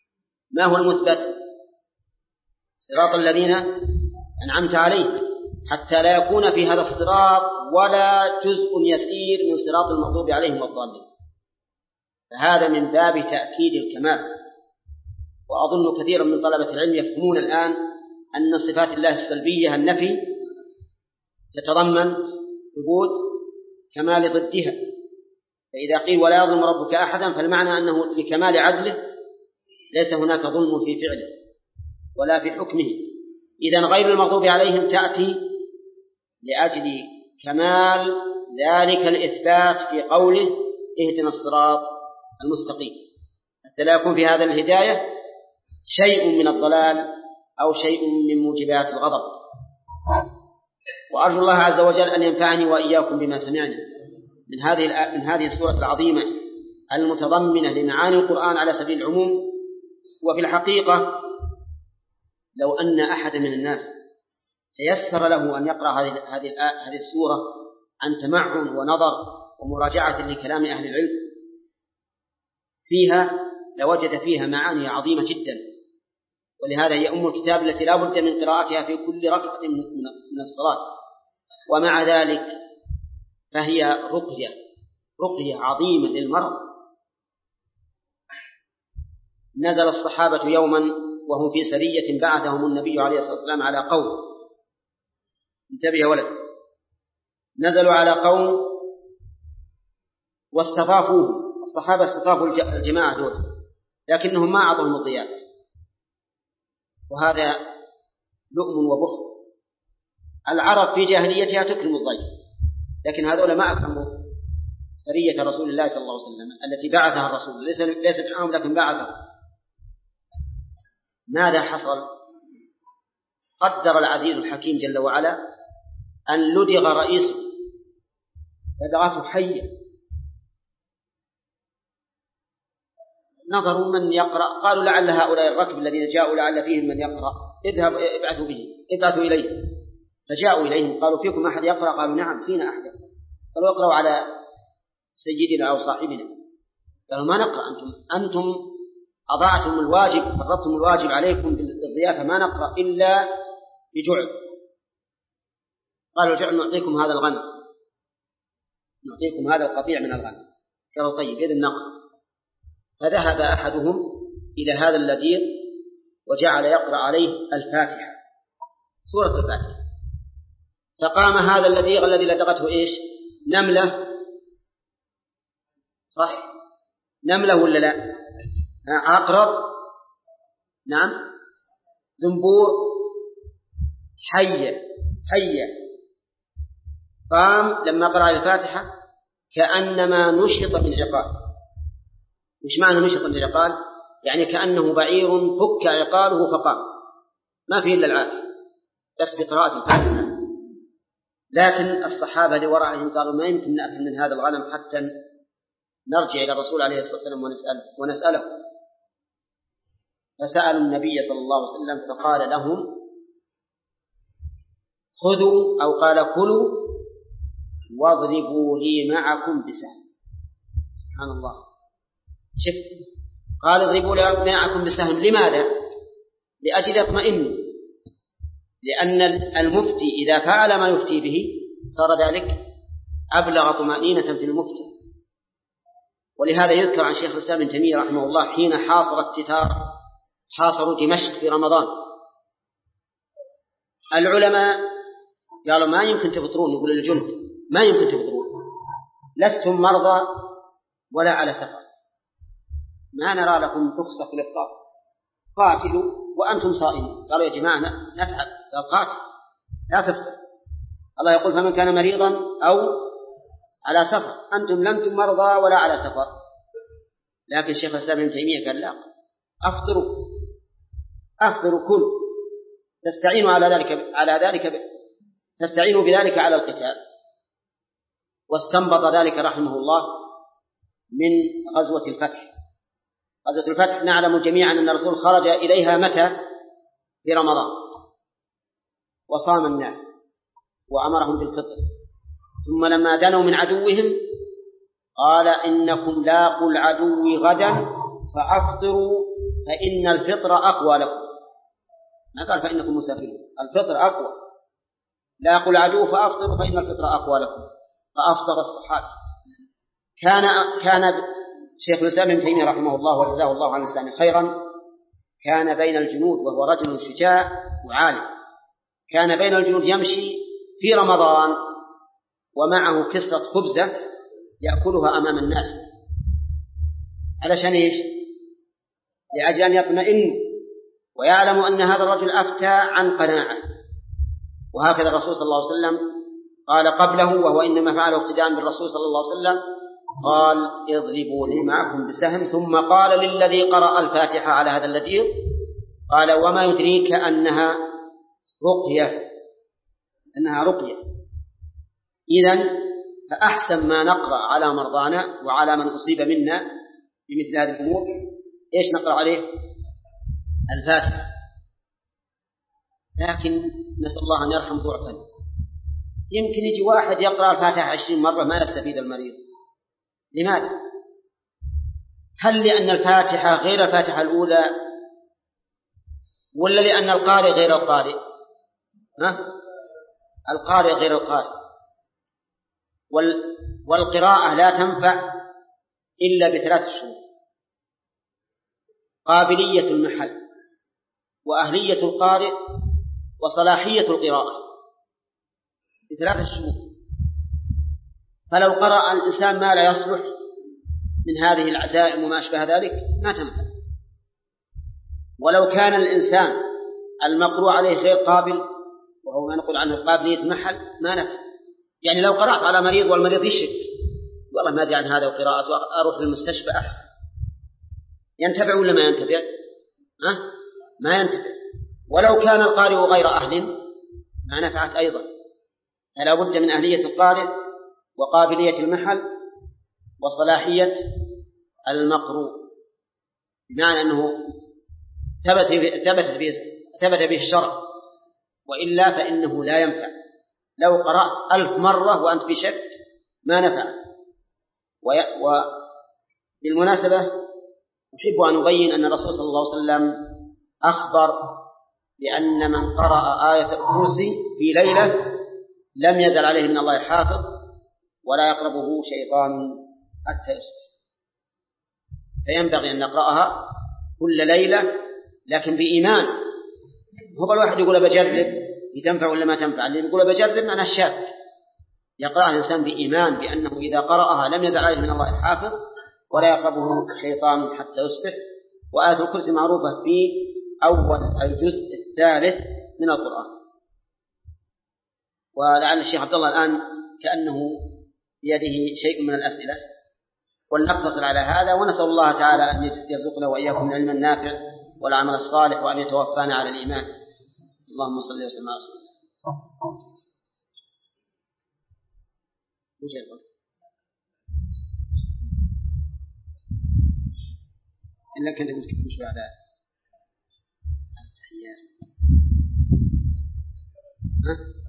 ما هو المثبت؟ صراط الذين أنعمت عليهم، حتى لا يكون في هذا الصراط ولا جزء يسير من صراط المغضوب عليهم والضالين. فهذا من باب تأكيد الكمال. وأظن كثيرا من طلبة العلم يفهمون الآن أن صفات الله السلبية النفي تتضمن ثبوت كمال ضدها. فإذا قيل ولا يظلم ربك أحدا فالمعنى أنه لكمال عدله ليس هناك ظلم في فعله ولا في حكمه. إذن غير المغضوب عليهم تأتي لأجل كمال ذلك الإثبات في قوله اهدنا الصراط المستقيم، حتى لا يكون في هذا الهداية شيء من الضلال أو شيء من موجبات الغضب. وأرجو الله عز وجل أن ينفعني وإياكم بما سمعنا من هذه من هذه السورة العظيمة المتضمنة لمعاني القرآن على سبيل العموم. وفي الحقيقة لو أن أحد من الناس تيسر له أن يقرأ هذه هذه هذه السورة عن تمعن ونظر ومراجعة لكلام أهل العلم فيها لوجد فيها معاني عظيمة جدا. ولهذا هي أم الكتاب التي لا بد من قراءتها في كل ركعة من الصلاة. ومع ذلك فهي رقية رقية عظيمة للمرض. نزل الصحابة يوما وهم في سرية بعثهم النبي عليه الصلاة والسلام على قوم، انتبه يا ولد، نزلوا على قوم واستضافوه، الصحابة استضافوا الجماعة دول لكنهم ما أعطوهم الضيافة، وهذا لؤم وبخل. العرب في جاهليتها تكرم الضيف، لكن هذول ما أكرموا سرية رسول الله صلى الله عليه وسلم التي بعثها الرسول، ليس ليست معهم لكن بعثها. ماذا حصل؟ قدر العزيز الحكيم جل وعلا أن لدغ رئيسه لدغته حية. نظروا من يقرأ، قالوا لعل هؤلاء الركب الذين جاءوا لعل فيهم من يقرأ، اذهب ابعثوا به ابعثوا إليه. فجاءوا إليهم قالوا فيكم أحد يقرأ؟ قالوا نعم فينا أحد. قالوا اقرأوا على سيدنا أو صاحبنا. قالوا ما نقرأ، أنتم أنتم أضعتم الواجب، فرضتم الواجب عليكم بالضيافة، ما نقرأ إلا بجعل. قالوا جعل نعطيكم هذا الغنم، نعطيكم هذا القطيع من الغنم. قالوا طيب إذن نقرأ. فذهب أحدهم إلى هذا اللذيذ وجعل يقرأ عليه الفاتحة، سورة الفاتحة. فقام هذا اللذيذ الذي لدغته إيش؟ نملة، صح؟ نملة ولا لا؟ عقرب، نعم، زنبور، حية حية. قام لما قرأ الفاتحة كأنما نشط من عقال. مش معنى نشط من عقال؟ يعني كأنه بعير فك عقاله فقام، ما فيه إلا العافية بس بقراءة الفاتحة. لكن الصحابة لورائهم قالوا ما يمكن نأكل من هذا الغنم حتى نرجع إلى الرسول عليه الصلاة والسلام ونسأله, ونسأله. فسألوا النبي صلى الله عليه وسلم فقال لهم خذوا أو قال كلوا واضربوا لي معكم بسهم. سبحان الله، شف قال اضربوا لي معكم بسهم. لماذا؟ لأجل يطمئن، لأن المفتي إذا فعل ما يفتي به صار ذلك أبلغ طمأنينة في المفتي. ولهذا يذكر عن شيخ الإسلام ابن تيمية رحمه الله حين حاصر التتار، حاصروا دمشق في رمضان، العلماء قالوا ما يمكن تفطرون، يقول للجند ما يمكن تفطرون، لستم مرضى ولا على سفر، ما نرى لكم رخصة في الإفطار، قاتلوا وأنتم صائمون. قالوا يا جماعة نتعب، قال قاتل لا تفطر، الله يقول فمن كان مريضا أو على سفر، أنتم لم مرضى ولا على سفر. لكن شيخ الإسلام ابن تيمية قال لا، أفطروا أفطروا كل تستعينوا على ذلك على ذلك تستعينوا بذلك على القتال. واستنبط ذلك رحمه الله من غزوة الفتح. غزوة الفتح نعلم جميعا أن الرسول خرج إليها متى؟ في رمضان، وصام الناس وأمرهم بالفطر، ثم لما دنوا من عدوهم قال إنكم لاقوا العدو غدا فأفطروا فإن الفطر أقوى لكم، ما قال فإنكم مسافرون، الفطر أقوى. لا أقول عدو فأفطر فإن الفطر أقوى لكم، فأفطر الصحابة. كان كان شيخ الإسلام ابن تيمية رحمه الله وجزاه الله عن الإسلام خيرا كان بين الجنود وهو رجل شجاع وعالم، كان بين الجنود يمشي في رمضان ومعه كسرة خبزة يأكلها أمام الناس علشان إيش؟ لأجل أن يطمئن ويعلم أن هذا الرجل أفتى عن قناعة. وهكذا الرسول صلى الله عليه وسلم قال قبله، وهو إنما فعله اقتداء بالرسول صلى الله عليه وسلم، قال اضربوا لي معكم بسهم، ثم قال للذي قرأ الفاتحة على هذا اللذيذ قال وما يدريك أنها رقية، أنها رقية. إذن فأحسن ما نقرأ على مرضانا وعلى من أصيب منا بمثل هذه الأمور إيش نقرأ عليه؟ الفاتحة. لكن نسأل الله أن يرحم ضعفا، يمكن يجي واحد يقرأ الفاتحة عشرين مرة ما يستفيد المريض. لماذا؟ هل لأن الفاتحة غير الفاتحة الأولى، ولا لأن القارئ غير القارئ؟ ها؟ القارئ غير القارئ، والقراءة لا تنفع إلا بثلاث شروط: قابلية المحل، وأهلية القارئ، وصلاحية القراءة، بثلاث شروط. فلو قرأ الإنسان ما لا يصلح من هذه العزائم وما أشبه ذلك ما تنفع. ولو كان الإنسان المقروء عليه غير قابل، وهو ما نقول عنه قابلية المحل، ما نفع. يعني لو قرأت على مريض والمريض يشك والله ما أدري عن هذا وقراءة وأروح للمستشفى أحسن، ينتفع ولا ما ينتفع؟ ها؟ ما ينتفع. ولو كان القارئ غير أهل ما نفعت أيضا. فلا بد من أهلية القارئ وقابلية المحل وصلاحية المقروء، بمعنى أنه ثبت ثبت به ثبت به الشرع، وإلا فإنه لا ينفع. لو قرأت ألف مرة وأنت في شك ما نفع. وبالمناسبة أحب أن أبين أن الرسول صلى الله عليه وسلم أخبر بأن من قرأ آية الكرسي في ليلة لم يزل عليه من الله حافظ ولا يقربه شيطان حتى يصبح. فينبغي أن نقرأها كل ليلة لكن بإيمان. هو الواحد يقول بجرب يتنفع ولا ما تنفع، اللي يقول بجرب أنا الشاك. يقرأ الإنسان بإيمان بأنه إذا قرأها لم يزل عليه من الله حافظ ولا يقربه شيطان حتى يصبح. وآية الكرسي معروفة في أول الجزء الثالث من القرآن. ولعل الشيخ عبد الله الآن كأنه بيده شيء من الأسئلة، ولنقتصر على هذا ونسأل الله تعالى أن يرزقنا وإياكم العلم النافع والعمل الصالح وأن يتوفانا على الإيمان. اللهم صل وسلم على رسول الله. إلا كنت قلت كم شوي على التحيات. ها؟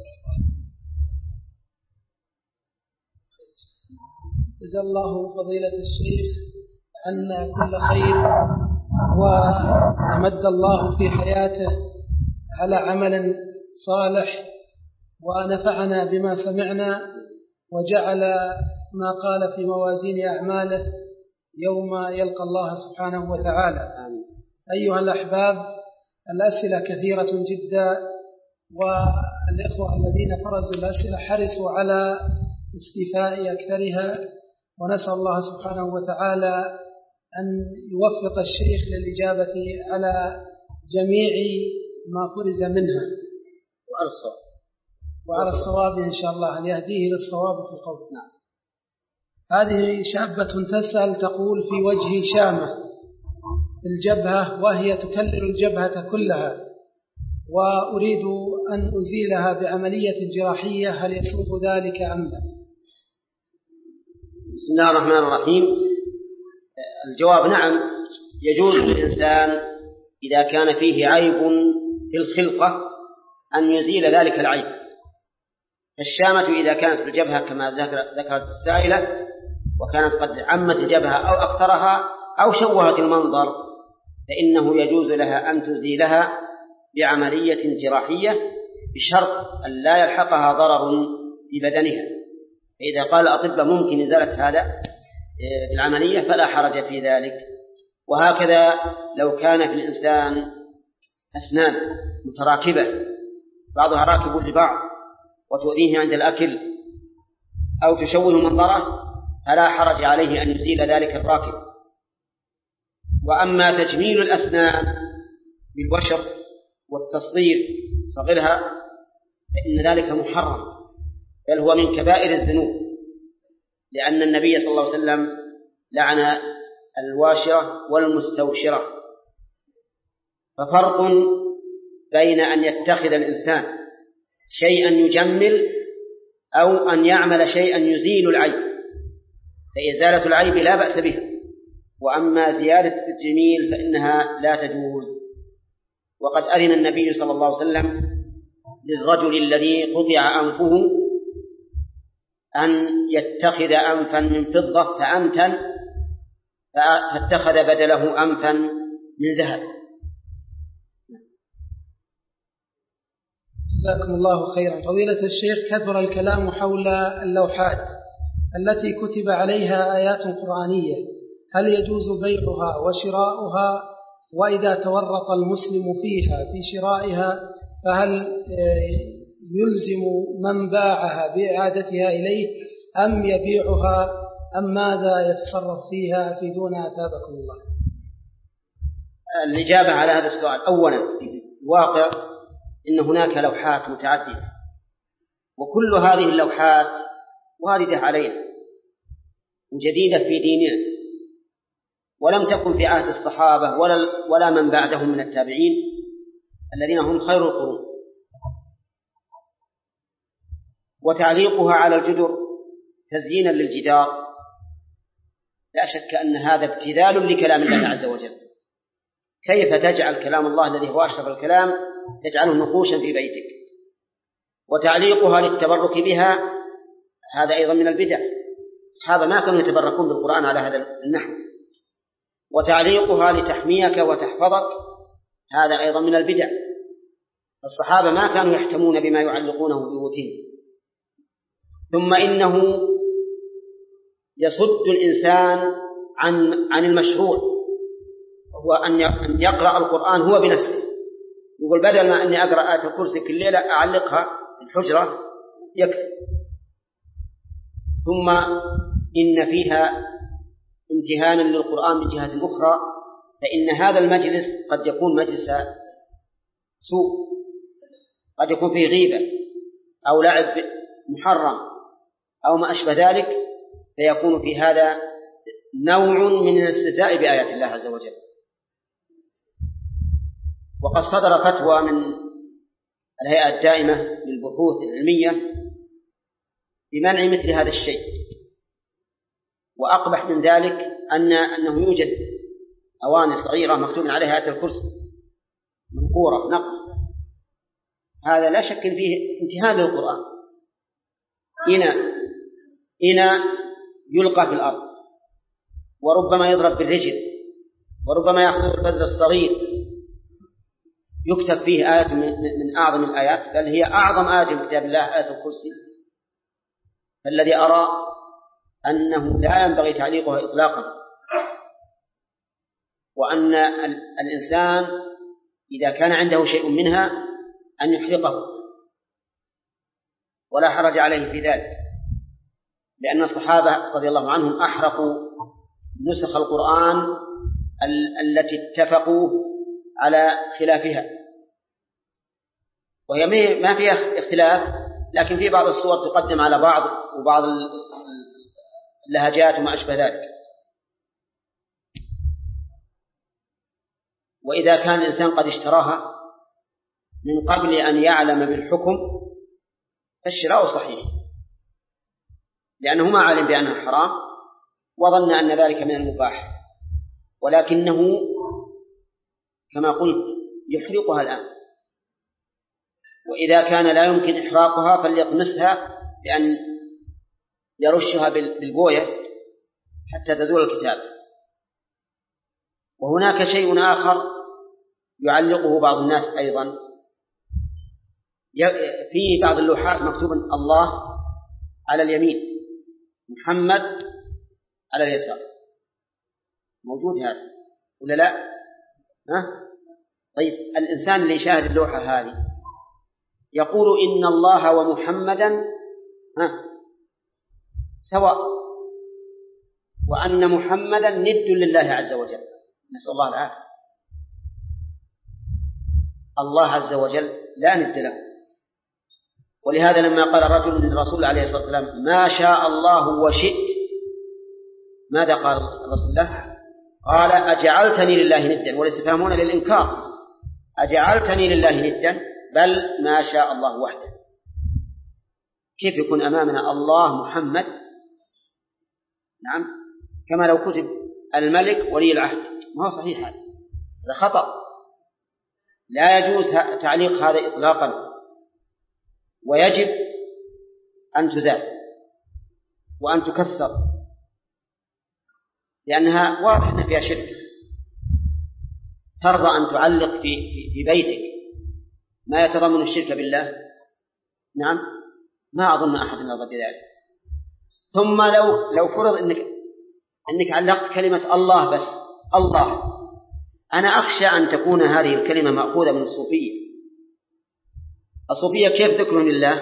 جزا الله فضيلة الشيخ عنا كل خير، وأمد الله في حياته على عمل صالح، ونفعنا بما سمعنا، وجعل ما قال في موازين أعماله يوم يلقى الله سبحانه وتعالى. أيها الأحباب، الأسئلة كثيرة جدا، والإخوة الذين فرزوا الأسئلة حرصوا على استيفاء أكثرها، ونسأل الله سبحانه وتعالى أن يوفق الشيخ للإجابة على جميع ما فرز منها وعلى الصواب وعلى الصواب إن شاء الله، أن يهديه للصواب في القول. نعم. هذه شابة تسأل تقول: في وجهي شامة في الجبهة وهي تكلل الجبهة كلها، وأريد أن أزيلها بعملية جراحية، هل يصلح ذلك أم لا؟ بسم الله الرحمن الرحيم. الجواب نعم، يجوز للإنسان إذا كان فيه عيب في الخلقة أن يزيل ذلك العيب. الشامة إذا كانت في الجبهة كما ذكرت السائلة وكانت قد عمت الجبهة أو أكثرها أو شوهت المنظر، فإنه يجوز لها أن تزيلها بعملية جراحية بشرط أن لا يلحقها ضرر في بدنها. فإذا قال الأطباء ممكن إزالة هذا بالعملية فلا حرج في ذلك. وهكذا لو كان في الإنسان أسنان متراكبة بعضها راكب لبعض وتؤذيه عند الأكل أو تشوه منظره فلا حرج عليه أن يزيل ذلك الراكب. وأما تجميل الأسنان بالبشر والتصغير صغرها فإن ذلك محرم، بل هو من كبائر الذنوب، لأن النبي صلى الله عليه وسلم لعن الواشرة والمستوشرة. ففرق بين أن يتخذ الإنسان شيئا يجمل أو أن يعمل شيئا يزيل العيب، فإزالة العيب لا بأس بها، وأما زيادة الجميل فإنها لا تجوز. وقد أذن النبي صلى الله عليه وسلم للرجل الذي قطع أنفه أن يتخذ أنفا من فضة فأمتن، فاتخذ بدله أنفا من ذهب. جزاكم الله خيرا. فضيلة الشيخ، كثر الكلام حول اللوحات التي كتب عليها آيات قرآنية، هل يجوز بيعها وشراؤها؟ وإذا تورط المسلم فيها في شرائها فهل يلزم من باعها بإعادتها إليه أم يبيعها أم ماذا يتصرف فيها؟ أفيدونا أثابكم الله. الإجابة على هذا السؤال: أولا واقع إن هناك لوحات متعددة، وكل هذه اللوحات واردة علينا وجديدة في ديننا، ولم تكن في عهد الصحابة ولا ولا من بعدهم من التابعين الذين هم خير القرون. وتعليقها على الجدر تزيينا للجدار لا شك أن هذا ابتذال لكلام الله عز وجل. كيف تجعل كلام الله الذي هو أشرف الكلام تجعله نقوشا في بيتك؟ وتعليقها للتبرك بها هذا أيضا من البدع، الصحابة ما كانوا يتبركون بالقرآن على هذا النحو. وتعليقها لتحميك وتحفظك هذا أيضا من البدع، الصحابة ما كانوا يحتمون بما يعلقونه ببيوتهم. ثم إنه يصد الإنسان عن عن المشروع، هو أن يقرأ القرآن هو بنفسه، يقول بدل ما أني أقرأ آية الكرسي كل ليلة أعلقها في الحجرة يكفي. ثم إن فيها امتهانا للقرآن من جهة أخرى، فإن هذا المجلس قد يكون مجلس سوء، قد يكون فيه غيبة أو لعب محرم أو ما أشبه ذلك، فيكون في هذا نوع من الاستهزاء بآيات الله عز وجل. وقد صدر فتوى من الهيئة الدائمة للبحوث العلمية بمنع مثل هذا الشيء. وأقبح من ذلك أن أنه يوجد أواني صغيرة مكتوب عليها آية الكرسي منقورة نقل، هذا لا شك فيه امتهان للقرآن. إناء إناء يلقى في الأرض، وربما يضرب بالرجل، وربما يأخذ الفزر الصغير يكتب فيه آية من أعظم الآيات، بل هي أعظم آية في كتاب الله آية الكرسي. فالذي أرى أنه لا ينبغي تعليقها إطلاقا، وأن الإنسان إذا كان عنده شيء منها أن يحرقه ولا حرج عليه في ذلك، لأن الصحابة رضي الله عنهم أحرقوا نسخ القرآن التي اتفقوا على خلافها، وهي ما فيها اختلاف، لكن في بعض الصور تقدم على بعض وبعض اللهجات وما أشبه ذلك. وإذا كان الإنسان قد اشتراها من قبل أن يعلم بالحكم فالشراء صحيح، لأنه ما علم بأنها حرام وظن أن ذلك من المباح، ولكنه كما قلت يحرقها الآن. وإذا كان لا يمكن إحراقها فليطمسها بأن يرشها بالبوية حتى تزول الكتاب. وهناك شيء آخر يعلقه بعض الناس أيضا، في بعض اللوحات مكتوب الله على اليمين، محمد على اليسار، موجود هذا ولا لا؟ ها؟ طيب الإنسان اللي يشاهد اللوحة هذه يقول إن الله ومحمدا ها سواء، وأن محمدا ند لله عز وجل، نسأل الله العافية. الله عز وجل لا ند له، ولهذا لما قال رجل للرسول عليه الصلاة والسلام ما شاء الله وشئت، ماذا قال الرسول الله؟ قال أجعلتني لله ندا، والاستفهامون للإنكار، أجعلتني لله ندا، بل ما شاء الله وحده. كيف يكون أمامنا الله محمد؟ نعم، كما لو كتب الملك ولي العهد، ما هو صحيح، هذا هذا خطأ، لا يجوز تعليق هذا إطلاقا، ويجب أن تزال وأن تكسر، لأنها واضح أن فيها شرك. ترضى أن تعلق في, في بيتك ما يتضمن الشرك بالله؟ نعم، ما أظن أحد يرضى بذلك. ثم لو لو فرض أنك أنك علقت كلمة الله بس، الله، أنا أخشى أن تكون هذه الكلمة مأخوذة من الصوفية. الصوفية كيف ذكرهم لله؟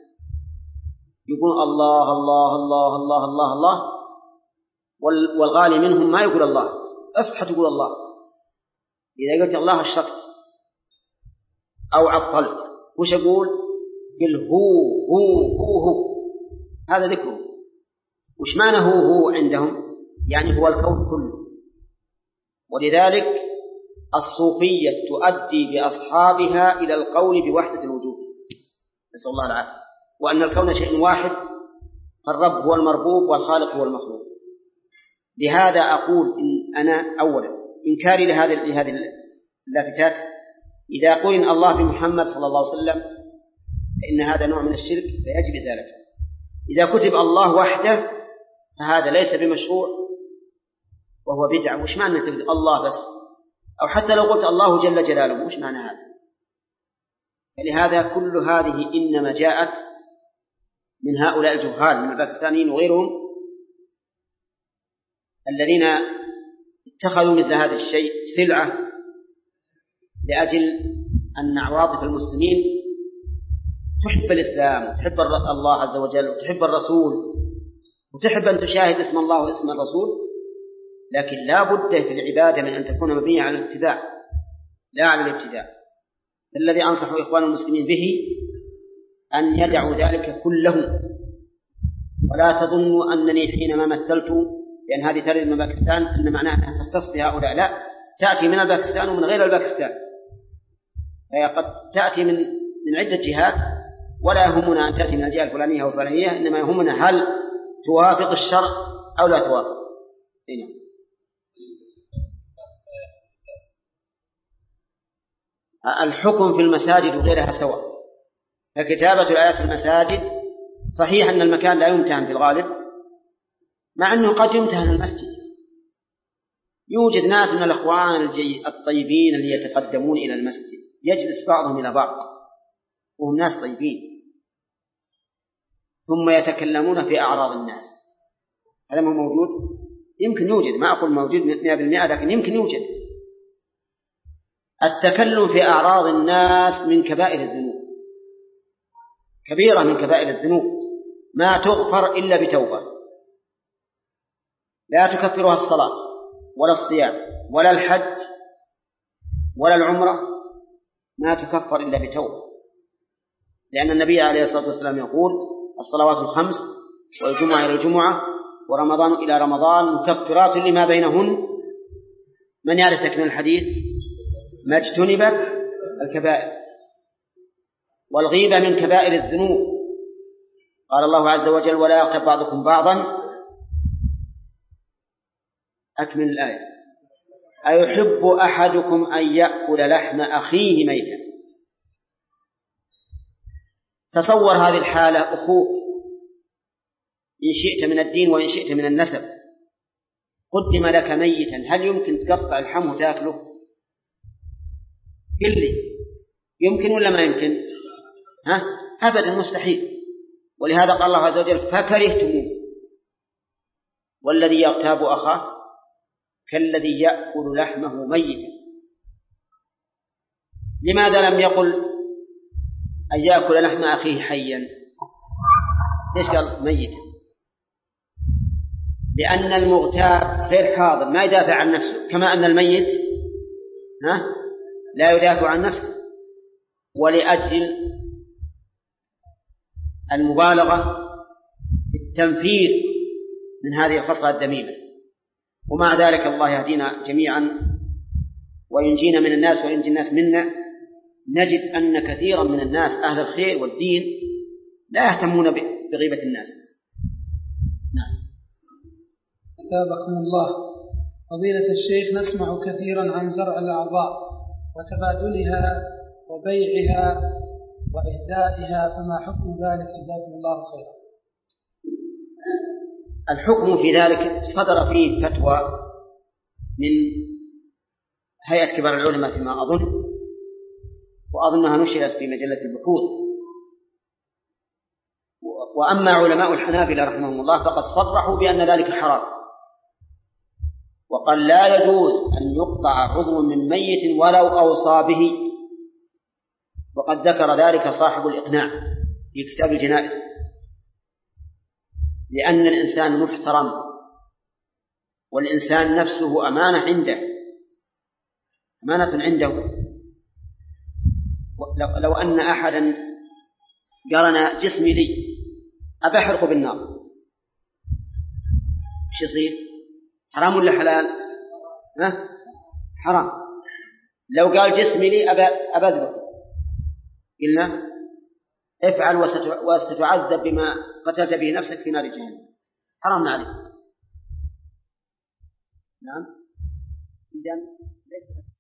يقول الله الله الله الله الله الله، والغالي منهم ما يقول الله، أصحى تقول الله. إذا قلت الله أشركت أو عطلت، وش أقول؟ قل هو هو هو هو، هذا ذكره. وش معنى هو هو عندهم؟ يعني هو الكون كله. ولذلك الصوفية تؤدي بأصحابها إلى القول بوحدة الوجود، نسأل الله العافية، وأن الكون شيء واحد، الرب هو المربوب والخالق هو المخلوق. لهذا أقول إن أنا أولا إنكاري لهذه لهذه اللافتات، إذا قلن الله بمحمد صلى الله عليه وسلم فإن هذا نوع من الشرك فيجب إزالته. إذا كتب الله وحده فهذا ليس بمشروع وهو بدعة. وش معنى تقول الله بس؟ أو حتى لو قلت الله جل جلاله، وش معنى هذا؟ فلهذا كل هذه إنما جاءت من هؤلاء الجهال من الباكستانيين وغيرهم الذين اتخذوا مثل هذا الشيء سلعة لأجل أن عواطف المسلمين تحب الإسلام وتحب الله عز وجل وتحب الرسول وتحب أن تشاهد اسم الله واسم الرسول، لكن لا بد في العبادة من أن تكون مبنية على الاتباع لا على الابتداع. الذي أنصح إخوان المسلمين به أن يدعوا ذلك كله، ولا تظنوا أنني حينما مثلت لأن هذه ترد من باكستان أن معناها أنها تختص بهؤلاء، لا، تأتي من الباكستان ومن غير الباكستان، فهي قد تأتي من من عدة جهات، ولا يهمنا أن تأتي من الجهة الفلانية والفلانية، إنما يهمنا هل توافق الشرع أو لا توافق. إيه. الحكم في المساجد وغيرها سواء، فكتابة الآيات في المساجد صحيح أن المكان لا يمتهن في الغالب، مع أنه قد يمتهن المسجد. يوجد ناس من الأخوان الطيبين اللي يتقدمون إلى المسجد، يجلس بعضهم إلى بعض وهم ناس طيبين، ثم يتكلمون في أعراض الناس. هذا ما موجود؟ يمكن يوجد، ما أقول موجود مئة بالمئة، لكن يمكن يوجد. التكلم في أعراض الناس من كبائر الذنوب، كبيرة من كبائر الذنوب، ما تغفر إلا بتوبة، لا تكفرها الصلاة ولا الصيام ولا الحج ولا العمرة، ما تكفر إلا بتوبة، لأن النبي عليه الصلاة والسلام يقول الصلوات الخمس والجمعة إلى الجمعة ورمضان إلى رمضان مكفرات لما بينهن. من يعرف تكمل الحديث؟ ما اجتنبت الكبائر. والغيبة من كبائر الذنوب، قال الله عز وجل ولا يغتب بعضكم بعضا. أكمل الآية. أيحب أحدكم أن يأكل لحم أخيه ميتا. تصور هذه الحالة، أخوك إن شئت من الدين وإن شئت من النسب قدم لك ميتا، هل يمكن تقطع اللحم وتأكله؟ قل لي، يمكن ولا ما يمكن؟ ها؟ أبدا مستحيل. ولهذا قال الله عز وجل فكرهتموه. والذي يغتاب أخاه كالذي يأكل لحمه ميتا. لماذا لم يقل أن يأكل لحم أخيه حيا؟ ليش قال ميتا؟ لأن المغتاب غير حاضر ما يدافع عن نفسه، كما أن الميت ها لا يدافع عن نفسه. ولأجل المبالغة في التنفير من هذه الخصلة الذميمة. ومع ذلك الله يهدينا جميعا وينجينا من الناس وينجي الناس منا. نجد أن كثيرا من الناس أهل الخير والدين لا يهتمون بغيبة الناس. نعم. أثابكم الله. فضيلة الشيخ، نسمع كثيرا عن زرع الأعضاء وتبادلها وبيعها وإهدائها، فما حكم ذلك؟ جزاكم الله خيرا. الحكم في ذلك صدر فيه فتوى من هيئة كبار العلماء فيما أظن، وأظنها نشرت في مجلة البحوث. وأما علماء الحنابلة رحمهم الله فقد صرحوا بأن ذلك حرام، وقال لا يجوز أن يقطع عضو من ميت ولو أوصى به. وقد ذكر ذلك صاحب الإقناع في كتاب الجنائز، لأن الإنسان محترم، والإنسان نفسه أمانة عنده، أمانة عنده. لو أن أحدا قرن جسمي لي أبى أحرقه بالنار، إيش يصير؟ حرام ولا حلال؟ ها؟ حرام. لو قال جسمي لي أبى أذبحه، قلنا افعل وستعذب بما قتلت به نفسك في نار جهنم، حرام عليك. نعم. إذن ليس